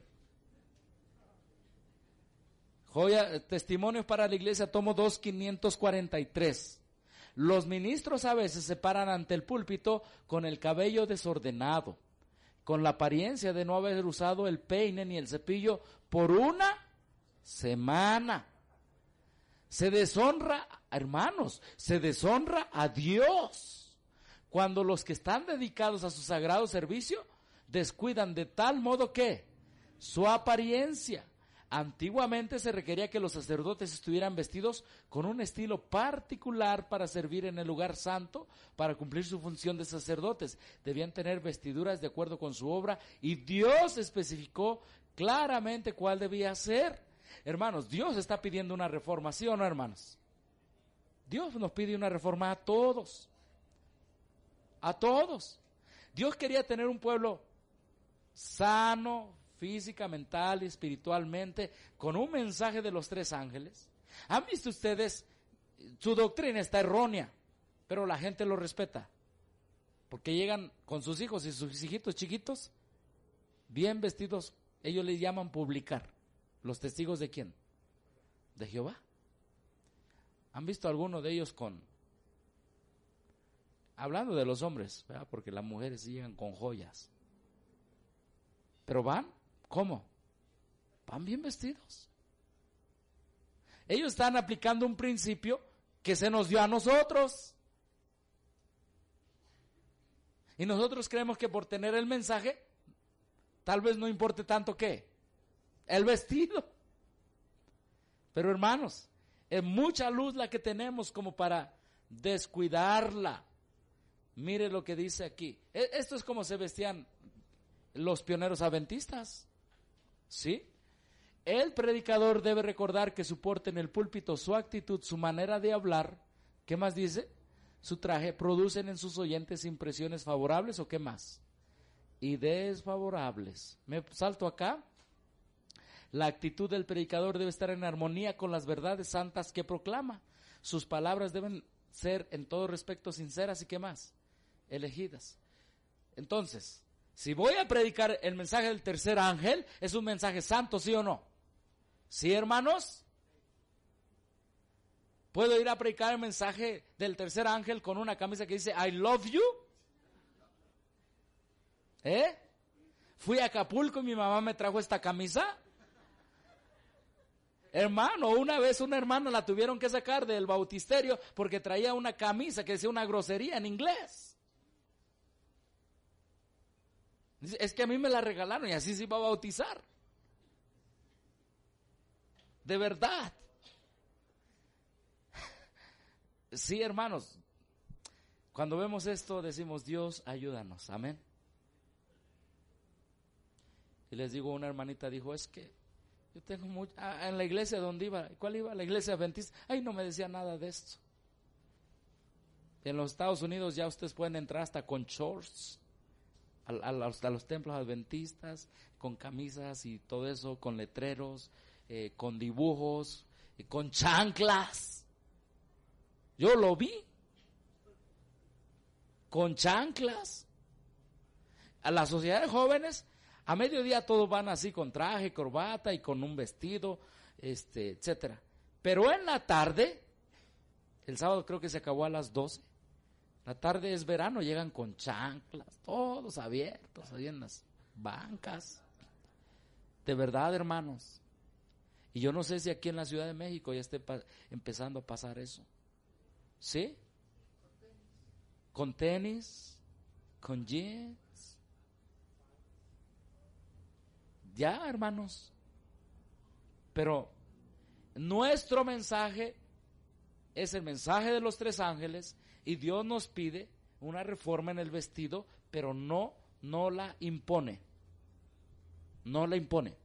Testimonios para la Iglesia, tomo 2, 543. Los ministros a veces se paran ante el púlpito con el cabello desordenado, con la apariencia de no haber usado el peine ni el cepillo por una semana. Se deshonra, hermanos, se deshonra a Dios cuando los que están dedicados a su sagrado servicio descuidan de tal modo que su apariencia. Antiguamente se requería que los sacerdotes estuvieran vestidos con un estilo particular para servir en el lugar santo, para cumplir su función de sacerdotes. Debían tener vestiduras de acuerdo con su obra y Dios especificó claramente cuál debía ser. Hermanos, Dios está pidiendo una reforma, ¿sí o no, hermanos? Dios nos pide una reforma a todos. A todos. Dios quería tener un pueblo sano, física, mental y espiritualmente, con un mensaje de los 3 ángeles. ¿Han visto ustedes? Su doctrina está errónea, pero la gente lo respeta. Porque llegan con sus hijos y sus hijitos chiquitos, bien vestidos, ellos les llaman publicar. ¿Los testigos de quién? De Jehová. ¿Han visto alguno de ellos hablando de los hombres, ¿verdad? Porque las mujeres llegan con joyas. Pero van, ¿cómo? Van bien vestidos. Ellos están aplicando un principio que se nos dio a nosotros. Y nosotros creemos que por tener el mensaje, tal vez no importe tanto ¿qué? El vestido. Pero hermanos, es mucha luz la que tenemos como para descuidarla. Mire lo que dice aquí. Esto es como se vestían los pioneros adventistas. ¿Sí? El predicador debe recordar que su porte en el púlpito, su actitud, su manera de hablar, ¿qué más dice? Su traje, producen en sus oyentes impresiones favorables o qué más? Y desfavorables. Me salto acá. La actitud del predicador debe estar en armonía con las verdades santas que proclama. Sus palabras deben ser en todo respecto sinceras y qué más? Elegidas. Entonces, si voy a predicar el mensaje del tercer ángel, ¿es un mensaje santo, sí o no? ¿Sí, hermanos? ¿Puedo ir a predicar el mensaje del tercer ángel con una camisa que dice I love you? Fui a Acapulco y mi mamá me trajo esta camisa. Hermano, una vez una hermana la tuvieron que sacar del bautisterio porque traía una camisa que decía una grosería en inglés. Es que a mí me la regalaron y así se iba a bautizar. De verdad. Sí, hermanos, cuando vemos esto decimos, Dios, ayúdanos, amén. Y les digo, una hermanita dijo, es que yo tengo mucho, en la iglesia donde iba, ¿cuál iba? La iglesia adventista, ahí no me decía nada de esto. En los Estados Unidos ya ustedes pueden entrar hasta con shorts a los templos adventistas, con camisas y todo eso, con letreros, con dibujos, con chanclas. Yo lo vi, con chanclas. A la sociedad de jóvenes, a mediodía todos van así con traje, corbata y con un vestido, etcétera. Pero en la tarde, el sábado creo que se acabó a las 12. La tarde es verano, llegan con chanclas, todos abiertos, ahí en las bancas. De verdad, hermanos. Y yo no sé si aquí en la Ciudad de México ya esté empezando a pasar eso. ¿Sí? Con tenis, con jeans. Ya, hermanos. Pero nuestro mensaje es el mensaje de los 3 ángeles y Dios nos pide una reforma en el vestido, pero no la impone. No la impone.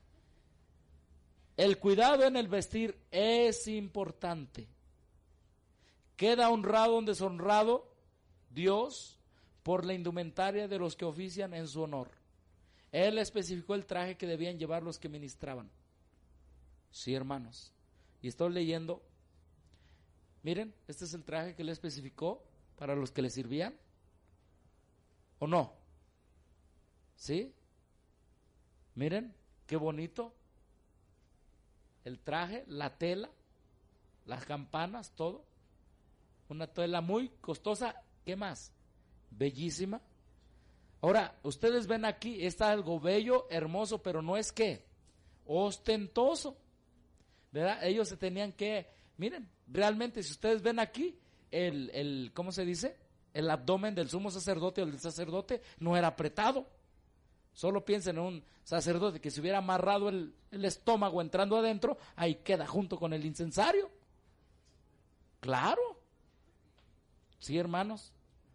El cuidado en el vestir es importante. Queda honrado o deshonrado Dios por la indumentaria de los que ofician en su honor. Él especificó el traje que debían llevar los que ministraban. Sí, hermanos. Y estoy leyendo. Miren, este es el traje que él especificó para los que le sirvían. ¿O no? ¿Sí? Miren, qué bonito. El traje, la tela, las campanas, todo. Una tela muy costosa. ¿Qué más? Bellísima. Ahora, ustedes ven aquí, está algo bello, hermoso, pero no es ¿qué? Ostentoso. ¿Verdad? Ellos se tenían que, miren, realmente si ustedes ven aquí, ¿cómo se dice? El abdomen del sumo sacerdote o del sacerdote no era apretado. Solo piensen en un sacerdote que se hubiera amarrado el estómago entrando adentro, ahí queda junto con el incensario. Claro. Sí, hermanos.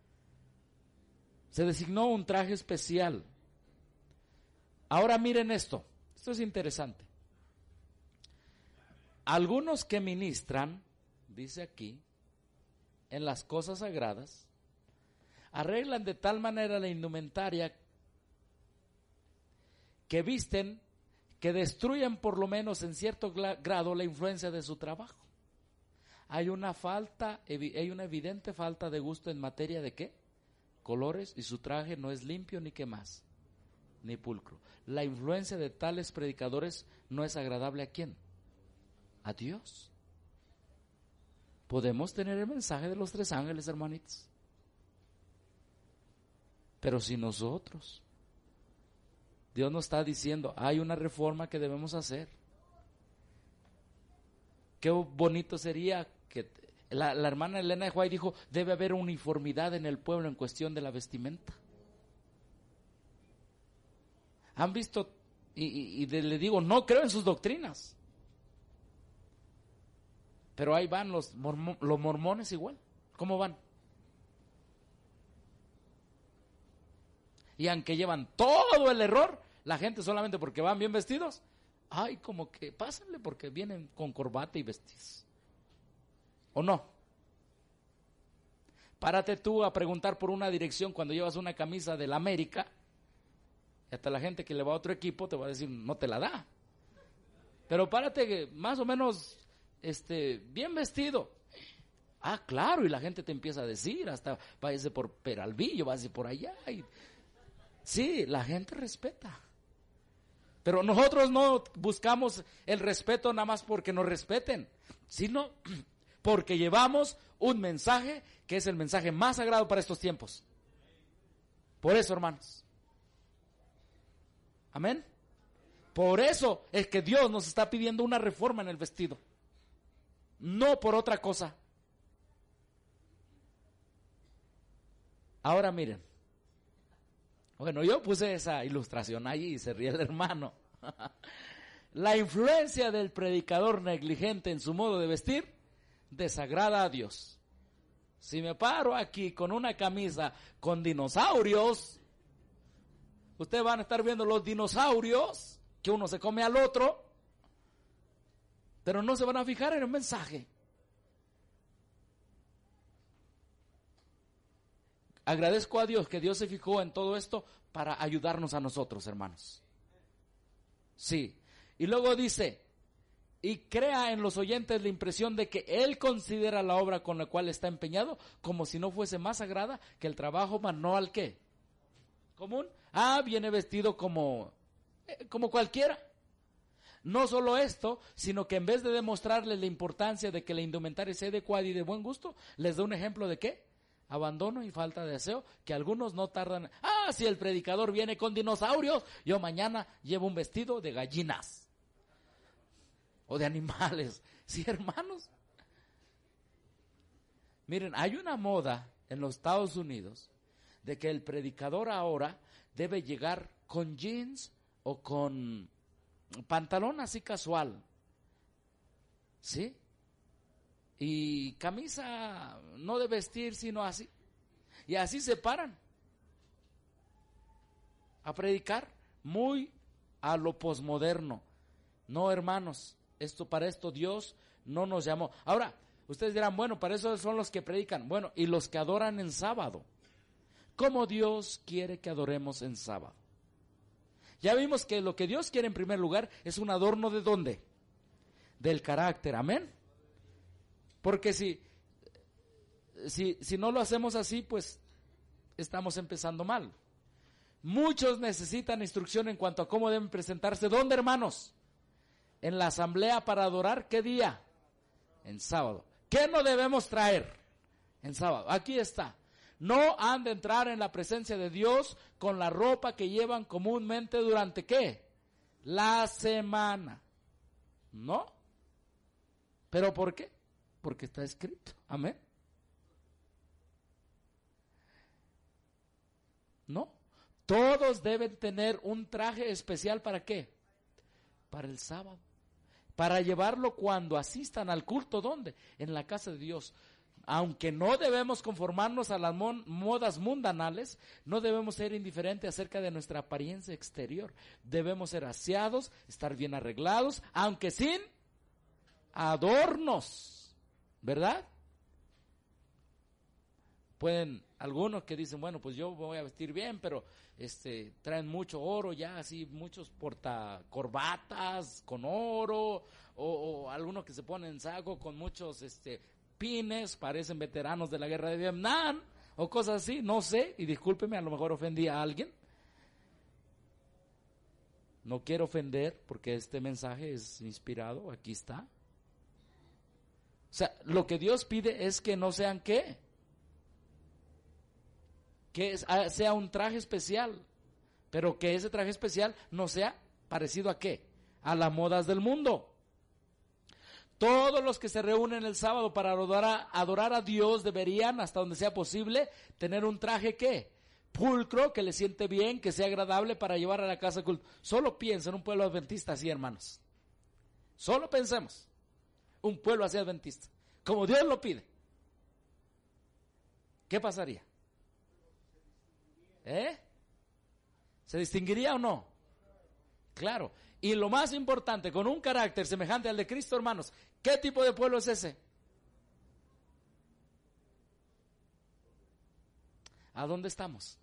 Se designó un traje especial. Ahora miren esto. Esto es interesante. Algunos que ministran, dice aquí, en las cosas sagradas, arreglan de tal manera la indumentaria que visten, que destruyen por lo menos en cierto grado la influencia de su trabajo. Hay una evidente falta de gusto en materia de ¿qué? Colores, y su traje no es limpio ni qué más, ni pulcro. La influencia de tales predicadores no es agradable ¿a quién? A Dios. Podemos tener el mensaje de los 3 ángeles, hermanitos, pero si nosotros, Dios nos está diciendo, hay una reforma que debemos hacer. Qué bonito sería que la hermana Elena de White dijo, debe haber uniformidad en el pueblo en cuestión de la vestimenta. Han visto, le digo, no creo en sus doctrinas, pero ahí van los mormones igual. ¿Cómo van? Y aunque llevan todo el error, la gente solamente porque van bien vestidos, ay, como que pásenle porque vienen con corbata y vestidos. ¿O no? Párate tú a preguntar por una dirección cuando llevas una camisa del América, y hasta la gente que le va a otro equipo te va a decir, no te la da. Pero párate más o menos bien vestido. Ah, claro, y la gente te empieza a decir, hasta váyase por Peralvillo, váyase por allá. Sí, la gente respeta. Pero nosotros no buscamos el respeto nada más porque nos respeten, sino porque llevamos un mensaje que es el mensaje más sagrado para estos tiempos. Por eso, hermanos. Amén. Por eso es que Dios nos está pidiendo una reforma en el vestido. No por otra cosa. Ahora miren. Bueno, yo puse esa ilustración allí y se ríe el hermano. La influencia del predicador negligente en su modo de vestir desagrada a Dios. Si me paro aquí con una camisa con dinosaurios, ustedes van a estar viendo los dinosaurios, que uno se come al otro, pero no se van a fijar en el mensaje. Agradezco a Dios que Dios se fijó en todo esto para ayudarnos a nosotros, hermanos. Sí. Y luego dice, y crea en los oyentes la impresión de que Él considera la obra con la cual está empeñado como si no fuese más sagrada que el trabajo manual, ¿qué? ¿Común? Viene vestido como cualquiera. No solo esto, sino que en vez de demostrarles la importancia de que la indumentaria sea adecuada y de buen gusto, les da un ejemplo de ¿qué? Abandono y falta de deseo, que algunos no tardan. Si el predicador viene con dinosaurios, yo mañana llevo un vestido de gallinas o de animales. Sí, hermanos. Miren, hay una moda en los Estados Unidos de que el predicador ahora debe llegar con jeans o con pantalón así casual, ¿sí? Y camisa no de vestir, sino así. Y así se paran a predicar muy a lo posmoderno. No, hermanos, para esto Dios no nos llamó. Ahora, ustedes dirán, bueno, para eso son los que predican. Bueno, y los que adoran en sábado. ¿Cómo Dios quiere que adoremos en sábado? Ya vimos que lo que Dios quiere en primer lugar es un adorno ¿de dónde? Del carácter, amén. Porque si no lo hacemos así, pues estamos empezando mal. Muchos necesitan instrucción en cuanto a cómo deben presentarse. ¿Dónde, hermanos? En la asamblea para adorar, ¿qué día? En sábado. ¿Qué no debemos traer en sábado? Aquí está. No han de entrar en la presencia de Dios con la ropa que llevan comúnmente durante ¿qué? La semana. ¿No? ¿Pero por qué? Porque está escrito. Amén. ¿No? Todos deben tener un traje especial ¿para qué? Para el sábado. Para llevarlo cuando asistan al culto. ¿Dónde? En la casa de Dios. Aunque no debemos conformarnos a las modas mundanales, no debemos ser indiferentes acerca de nuestra apariencia exterior. Debemos ser aseados, estar bien arreglados, aunque sin adornos. ¿Verdad? Pueden, algunos que dicen, bueno, pues yo voy a vestir bien, pero traen mucho oro ya, así, muchos portacorbatas con oro, o algunos que se ponen saco con muchos pines, parecen veteranos de la guerra de Vietnam, o cosas así, no sé, y discúlpeme, a lo mejor ofendí a alguien. No quiero ofender porque este mensaje es inspirado, aquí está. O sea, lo que Dios pide es que no sean ¿qué? Que sea un traje especial, pero que ese traje especial no sea parecido a ¿qué? A las modas del mundo. Todos los que se reúnen el sábado para adorar a Dios deberían, hasta donde sea posible, tener un traje ¿qué? Pulcro, que le siente bien, que sea agradable para llevar a la casa de culto. Solo piensa en un pueblo adventista así, hermanos. Solo pensemos, un pueblo así adventista, como Dios lo pide. ¿Qué pasaría? ¿Se distinguiría o no? Claro. Y lo más importante, con un carácter semejante al de Cristo, hermanos, ¿qué tipo de pueblo es ese? ¿A dónde estamos?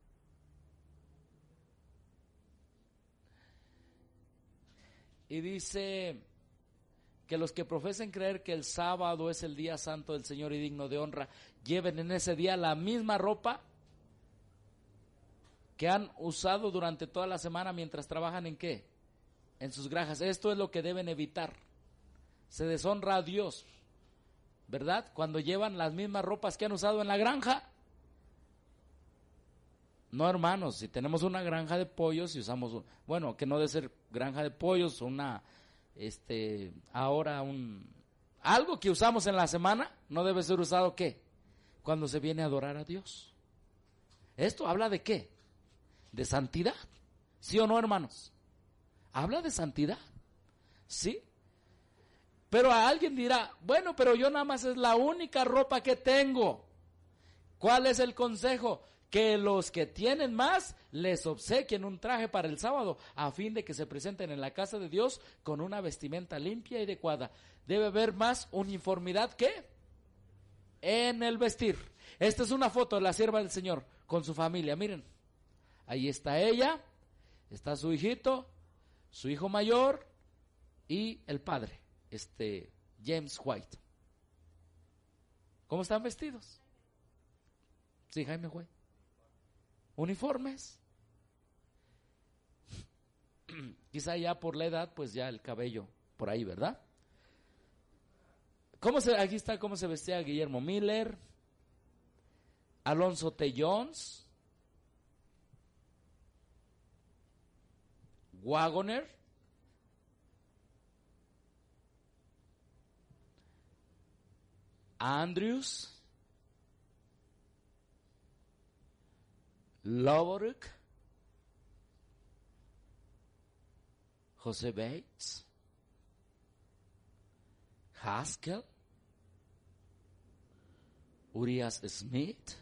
Y dice que los que profesen creer que el sábado es el día santo del Señor y digno de honra, lleven en ese día la misma ropa que han usado durante toda la semana mientras trabajan ¿en qué? En sus granjas. Esto es lo que deben evitar. Se deshonra a Dios, ¿verdad? Cuando llevan las mismas ropas que han usado en la granja. No, hermanos, si tenemos una granja de pollos y usamos, bueno, que no debe ser granja de pollos, algo que usamos en la semana, no debe ser usado ¿qué? Cuando se viene a adorar a Dios. ¿Esto habla de qué? De santidad, ¿sí o no, hermanos? Habla de santidad, ¿sí? Pero a alguien dirá, bueno, pero yo nada más es la única ropa que tengo. ¿Cuál es el consejo? Que los que tienen más les obsequien un traje para el sábado, a fin de que se presenten en la casa de Dios con una vestimenta limpia y adecuada. Debe haber más uniformidad que en el vestir. Esta es una foto de la sierva del Señor con su familia, miren. Ahí está ella, está su hijito, su hijo mayor y el padre, James White. ¿Cómo están vestidos? Sí, Jaime White. Uniformes. Quizá ya por la edad, pues ya el cabello por ahí, ¿verdad? Aquí está cómo se vestía Guillermo Miller, Alonzo T. Jones, Wagoner, Andrews, Lovoruk, José Bates, Haskell, Urias Smith,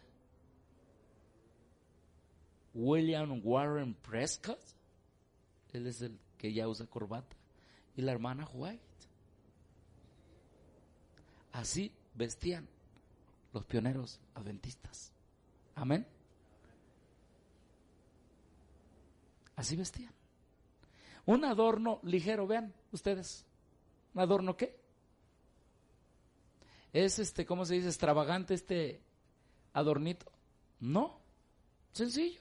William Warren Prescott, él es el que ya usa corbata, y la hermana White. Así vestían los pioneros adventistas. Amén. Así vestían. Un adorno ligero, vean ustedes. ¿Un adorno qué? ¿Es cómo se dice, extravagante este adornito? No, sencillo.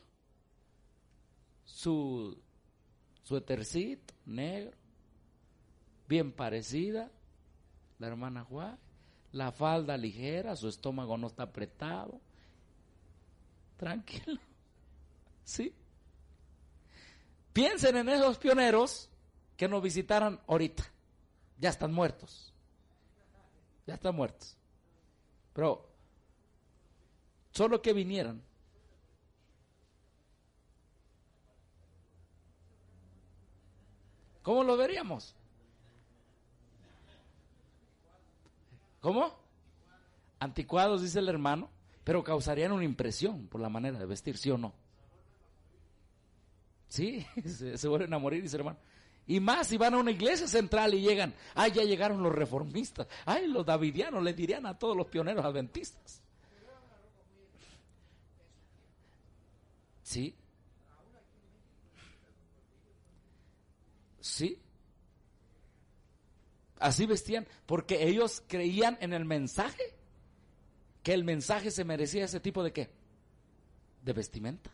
Su suétercito negro, bien parecida, la hermana Juan, la falda ligera, su estómago no está apretado, tranquilo, ¿sí? Piensen en esos pioneros que nos visitaran ahorita, ya están muertos, pero solo que vinieran. ¿Cómo lo veríamos? ¿Cómo? Anticuados, dice el hermano, pero causarían una impresión por la manera de vestir, ¿sí o no? Sí, se vuelven a morir, dice el hermano. Y más si van a una iglesia central y llegan, ya llegaron los reformistas, los davidianos, le dirían a todos los pioneros adventistas. ¿Sí? ¿Sí? Así vestían, porque ellos creían en el mensaje, que el mensaje se merecía ese tipo de ¿qué? De vestimenta.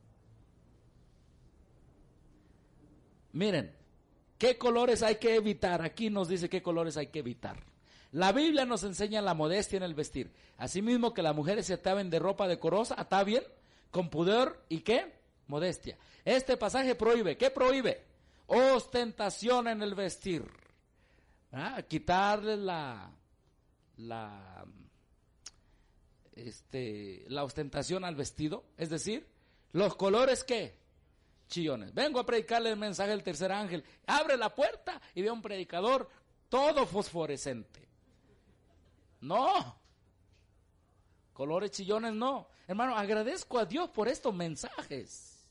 Miren, ¿qué colores hay que evitar? Aquí nos dice qué colores hay que evitar. La Biblia nos enseña la modestia en el vestir. Asimismo que las mujeres se ataven de ropa decorosa, atavíen con pudor y ¿qué? Modestia. Este pasaje prohíbe, ¿qué prohíbe? Ostentación en el vestir. Quitarle la ostentación al vestido, es decir, los colores ¿qué? Chillones. Vengo a predicarle el mensaje del tercer ángel. Abre la puerta y ve a un predicador todo fosforescente. No. Colores chillones no. Hermano, agradezco a Dios por estos mensajes.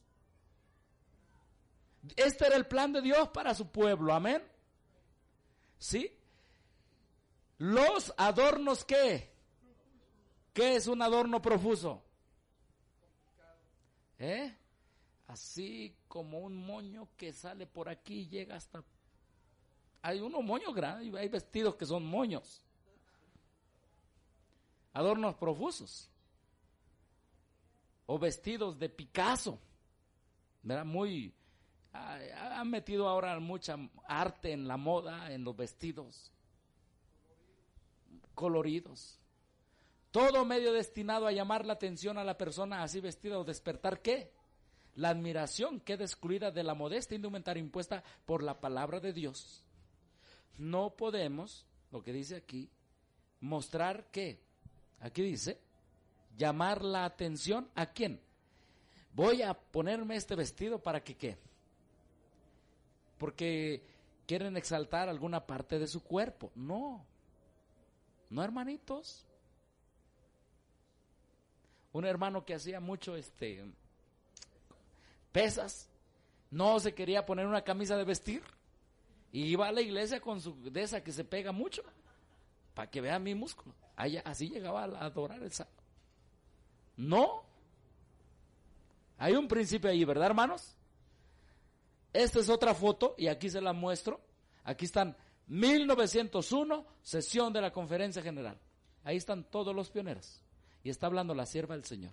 Este era el plan de Dios para su pueblo. Amén. ¿Sí? Los adornos ¿qué? ¿Qué es un adorno profuso? Así como un moño que sale por aquí y llega hasta... Hay unos moños grandes, hay vestidos que son moños. Adornos profusos. O vestidos de Picasso. ¿Verdad? Han metido ahora mucha arte en la moda, en los vestidos. Coloridos. Todo medio destinado a llamar la atención a la persona así vestida o despertar ¿qué? La admiración queda excluida de la modesta indumentaria impuesta por la palabra de Dios. No podemos, lo que dice aquí, mostrar ¿qué? Aquí dice, llamar la atención ¿a quién? Voy a ponerme este vestido para que ¿qué? Porque quieren exaltar alguna parte de su cuerpo. No, hermanitos. Un hermano que hacía mucho pesas, no se quería poner una camisa de vestir y iba a la iglesia con de esa que se pega mucho para que vea mi músculo. Así llegaba a adorar el sábado. No, hay un principio ahí, ¿verdad, hermanos? Esta es otra foto y aquí se la muestro. Aquí están 1901, sesión de la Conferencia General. Ahí están todos los pioneros. Y está hablando la sierva del Señor.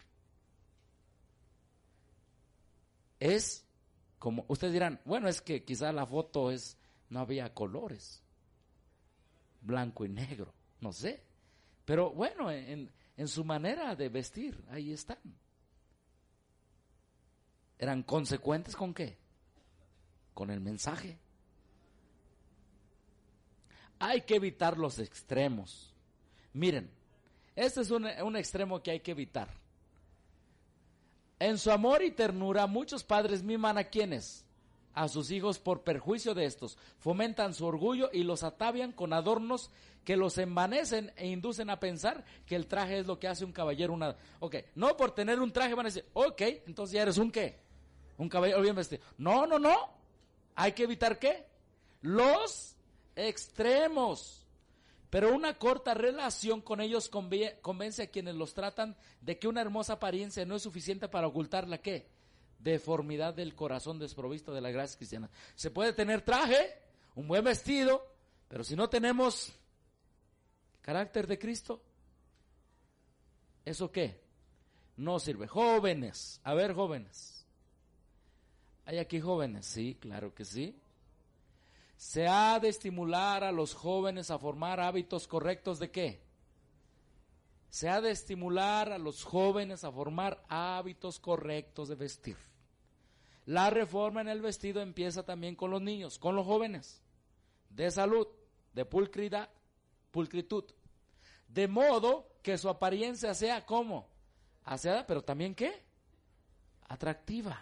Es como, ustedes dirán, bueno, es que quizá la foto no había colores, blanco y negro, no sé. Pero bueno, en su manera de vestir, ahí están. ¿Eran consecuentes con qué? Con el mensaje. Hay que evitar los extremos. Miren, este es un extremo que hay que evitar. En su amor y ternura, muchos padres miman ¿a quiénes? A sus hijos por perjuicio de estos. Fomentan su orgullo y los atavian con adornos que los envanecen e inducen a pensar que el traje es lo que hace un caballero. No por tener un traje van a decir, entonces ya eres un ¿qué? Un caballero bien vestido. No. Hay que evitar ¿qué? Los extremos. Pero una corta relación con ellos convence a quienes los tratan de que una hermosa apariencia no es suficiente para ocultar la ¿qué? Deformidad del corazón desprovisto de la gracia cristiana. Se puede tener traje, un buen vestido, pero si no tenemos carácter de Cristo, ¿eso qué? No sirve. Jóvenes, a ver, jóvenes. ¿Hay aquí jóvenes? Sí, claro que sí. Se ha de estimular a los jóvenes a formar hábitos correctos ¿de qué? Se ha de estimular a los jóvenes a formar hábitos correctos de vestir. La reforma en el vestido empieza también con los niños, con los jóvenes, de salud, de pulcritud, de modo que su apariencia sea ¿cómo? Aseada, pero también ¿qué? Atractiva.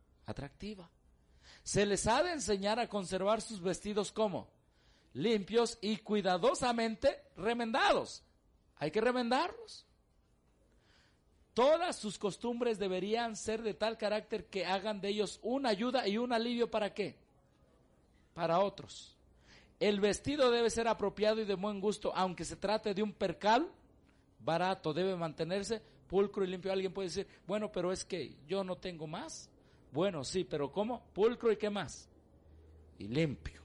Se les ha de enseñar a conservar sus vestidos ¿cómo? Limpios y cuidadosamente remendados. Hay que remendarlos. Todas sus costumbres deberían ser de tal carácter que hagan de ellos una ayuda y un alivio ¿para qué? Para otros. El vestido debe ser apropiado y de buen gusto, aunque se trate de un percal barato, debe mantenerse pulcro y limpio. Alguien puede decir, bueno, pero es que yo no tengo más. Bueno, sí, pero ¿cómo? Pulcro y ¿qué más? Y limpio.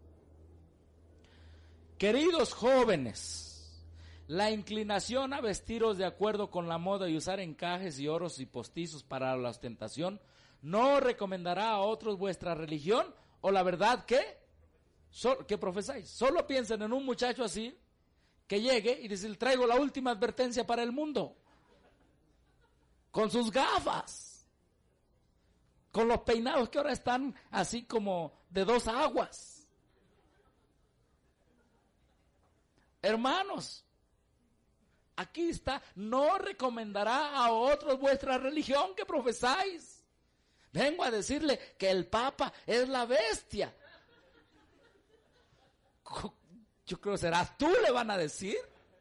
Queridos jóvenes, la inclinación a vestiros de acuerdo con la moda y usar encajes y oros y postizos para la ostentación no recomendará a otros vuestra religión o la verdad que profesáis. Solo piensen en un muchacho así que llegue y dice, traigo la última advertencia para el mundo, con sus gafas, con los peinados que ahora están así como de 2 aguas. Hermanos, aquí está, no recomendará a otros vuestra religión que profesáis. Vengo a decirle que el Papa es la bestia. Yo creo que serás tú, le van a decir.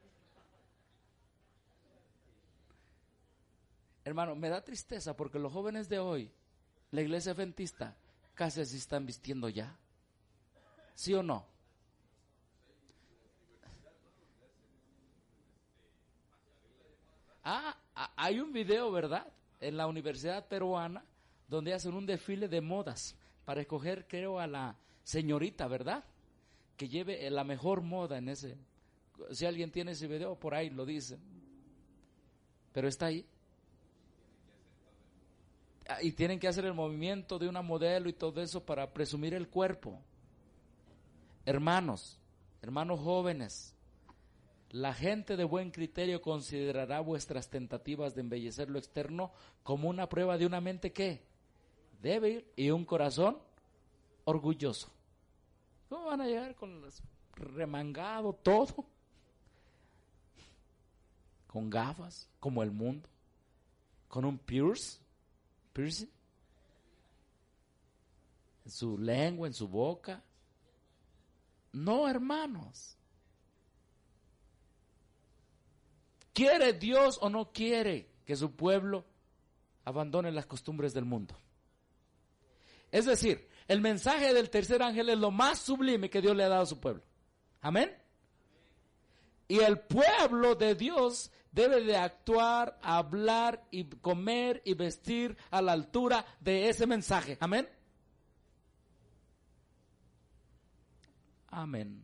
Hermano, me da tristeza porque los jóvenes de hoy, la iglesia adventista, casi se están vistiendo ya. ¿Sí o no? Hay un video, ¿verdad? En la Universidad Peruana, donde hacen un desfile de modas para escoger, creo, a la señorita, ¿verdad? Que lleve la mejor moda en ese. Si alguien tiene ese video, por ahí lo dicen. Pero está ahí. Y tienen que hacer el movimiento de una modelo y todo eso para presumir el cuerpo. Hermanos jóvenes, la gente de buen criterio considerará vuestras tentativas de embellecer lo externo como una prueba de una mente ¿qué? Débil y un corazón orgulloso. ¿Cómo van a llegar con los remangado todo? Con gafas, como el mundo, con un piercing en su lengua, en su boca. No, hermanos. ¿Quiere Dios o no quiere que su pueblo abandone las costumbres del mundo? Es decir, el mensaje del tercer ángel es lo más sublime que Dios le ha dado a su pueblo. Amén. Y el pueblo de Dios debe de actuar, hablar y comer y vestir a la altura de ese mensaje. Amén. Amén.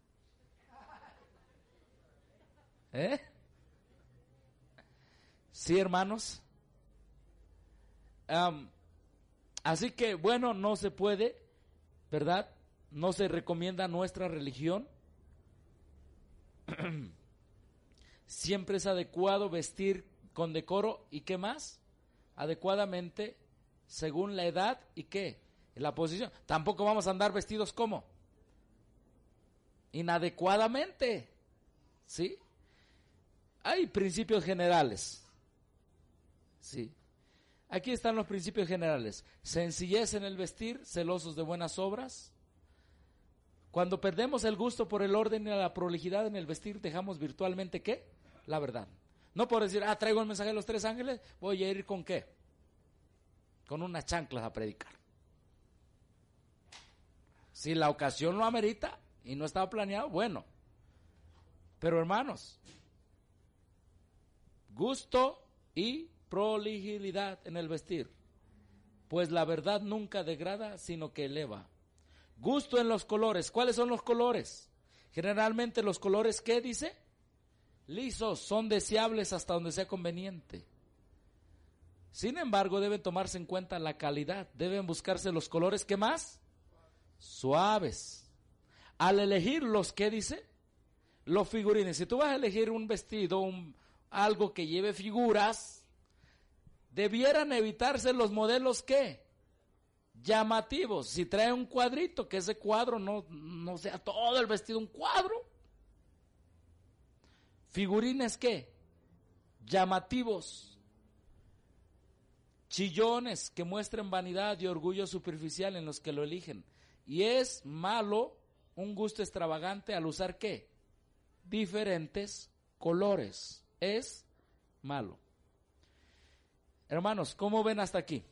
Sí, hermanos. Así que, bueno, no se puede, ¿verdad? No se recomienda nuestra religión. Siempre es adecuado vestir con decoro y ¿qué más? Adecuadamente, según la edad y ¿qué? La posición. Tampoco vamos a andar vestidos como inadecuadamente, ¿sí? Hay principios generales, ¿sí? Aquí están los principios generales. Sencillez en el vestir, celosos de buenas obras. Cuando perdemos el gusto por el orden y la prolijidad en el vestir, dejamos virtualmente ¿qué? La verdad. No por decir, traigo el mensaje de los 3 ángeles, voy a ir ¿con qué? Con unas chanclas a predicar. Si la ocasión lo amerita y no estaba planeado, bueno. Pero hermanos, gusto y prolijidad en el vestir, pues la verdad nunca degrada, sino que eleva. Gusto en los colores. ¿Cuáles son los colores? Generalmente los colores, ¿qué dice? Lisos, son deseables hasta donde sea conveniente. Sin embargo, deben tomarse en cuenta la calidad. Deben buscarse los colores, ¿qué más? Suaves. Al elegir los, ¿qué dice? Los figurines. Si tú vas a elegir un vestido, algo que lleve figuras, debieran evitarse los modelos, ¿qué? Llamativos. Si trae un cuadrito, que ese cuadro no sea todo el vestido un cuadro. Figurines, ¿qué? Llamativos. Chillones que muestren vanidad y orgullo superficial en los que lo eligen. Y es malo un gusto extravagante al usar ¿qué? Diferentes colores. Es malo. Hermanos, ¿cómo ven hasta aquí?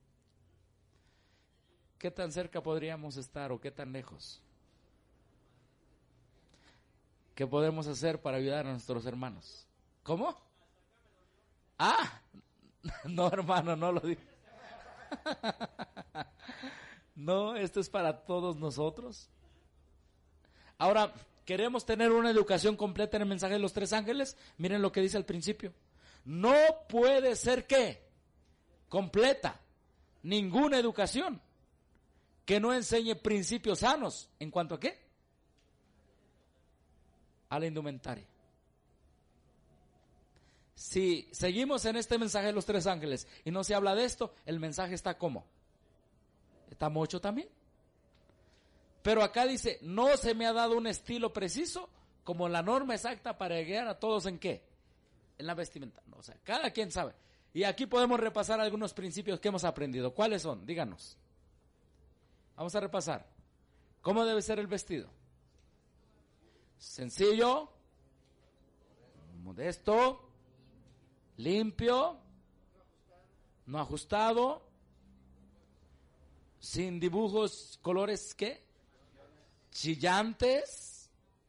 ¿Qué tan cerca podríamos estar o qué tan lejos? ¿Qué podemos hacer para ayudar a nuestros hermanos? ¿Cómo? Ah, no, hermano, no lo digo. No, esto es para todos nosotros. Ahora, ¿queremos tener una educación completa en el mensaje de los tres ángeles? Miren lo que dice al principio. No puede ser ¿qué? Completa ninguna educación que no enseñe principios sanos. ¿En cuanto a qué? A la indumentaria. Si seguimos en este mensaje de los tres ángeles y no se habla de esto, el mensaje está ¿cómo? Está mocho también. Pero acá dice, no se me ha dado un estilo preciso como la norma exacta para guiar a todos ¿en qué? En la vestimenta. No, o sea, cada quien sabe. Y aquí podemos repasar algunos principios que hemos aprendido. ¿Cuáles son? Díganos. Vamos a repasar. ¿Cómo debe ser el vestido? Sencillo, modesto, limpio, no ajustado, sin dibujos, colores ¿qué? Chillantes,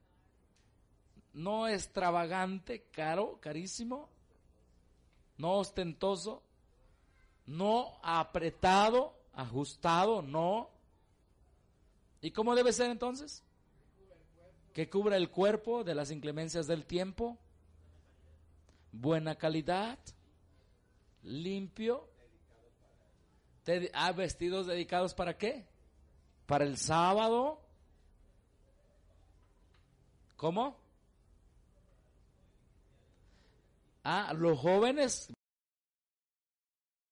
no extravagante, caro, carísimo, no ostentoso, no apretado, ajustado, no. ¿Y cómo debe ser entonces? Que cubra el cuerpo de las inclemencias del tiempo, buena calidad, limpio. Vestidos dedicados ¿para qué? Para el sábado. ¿Cómo? Los jóvenes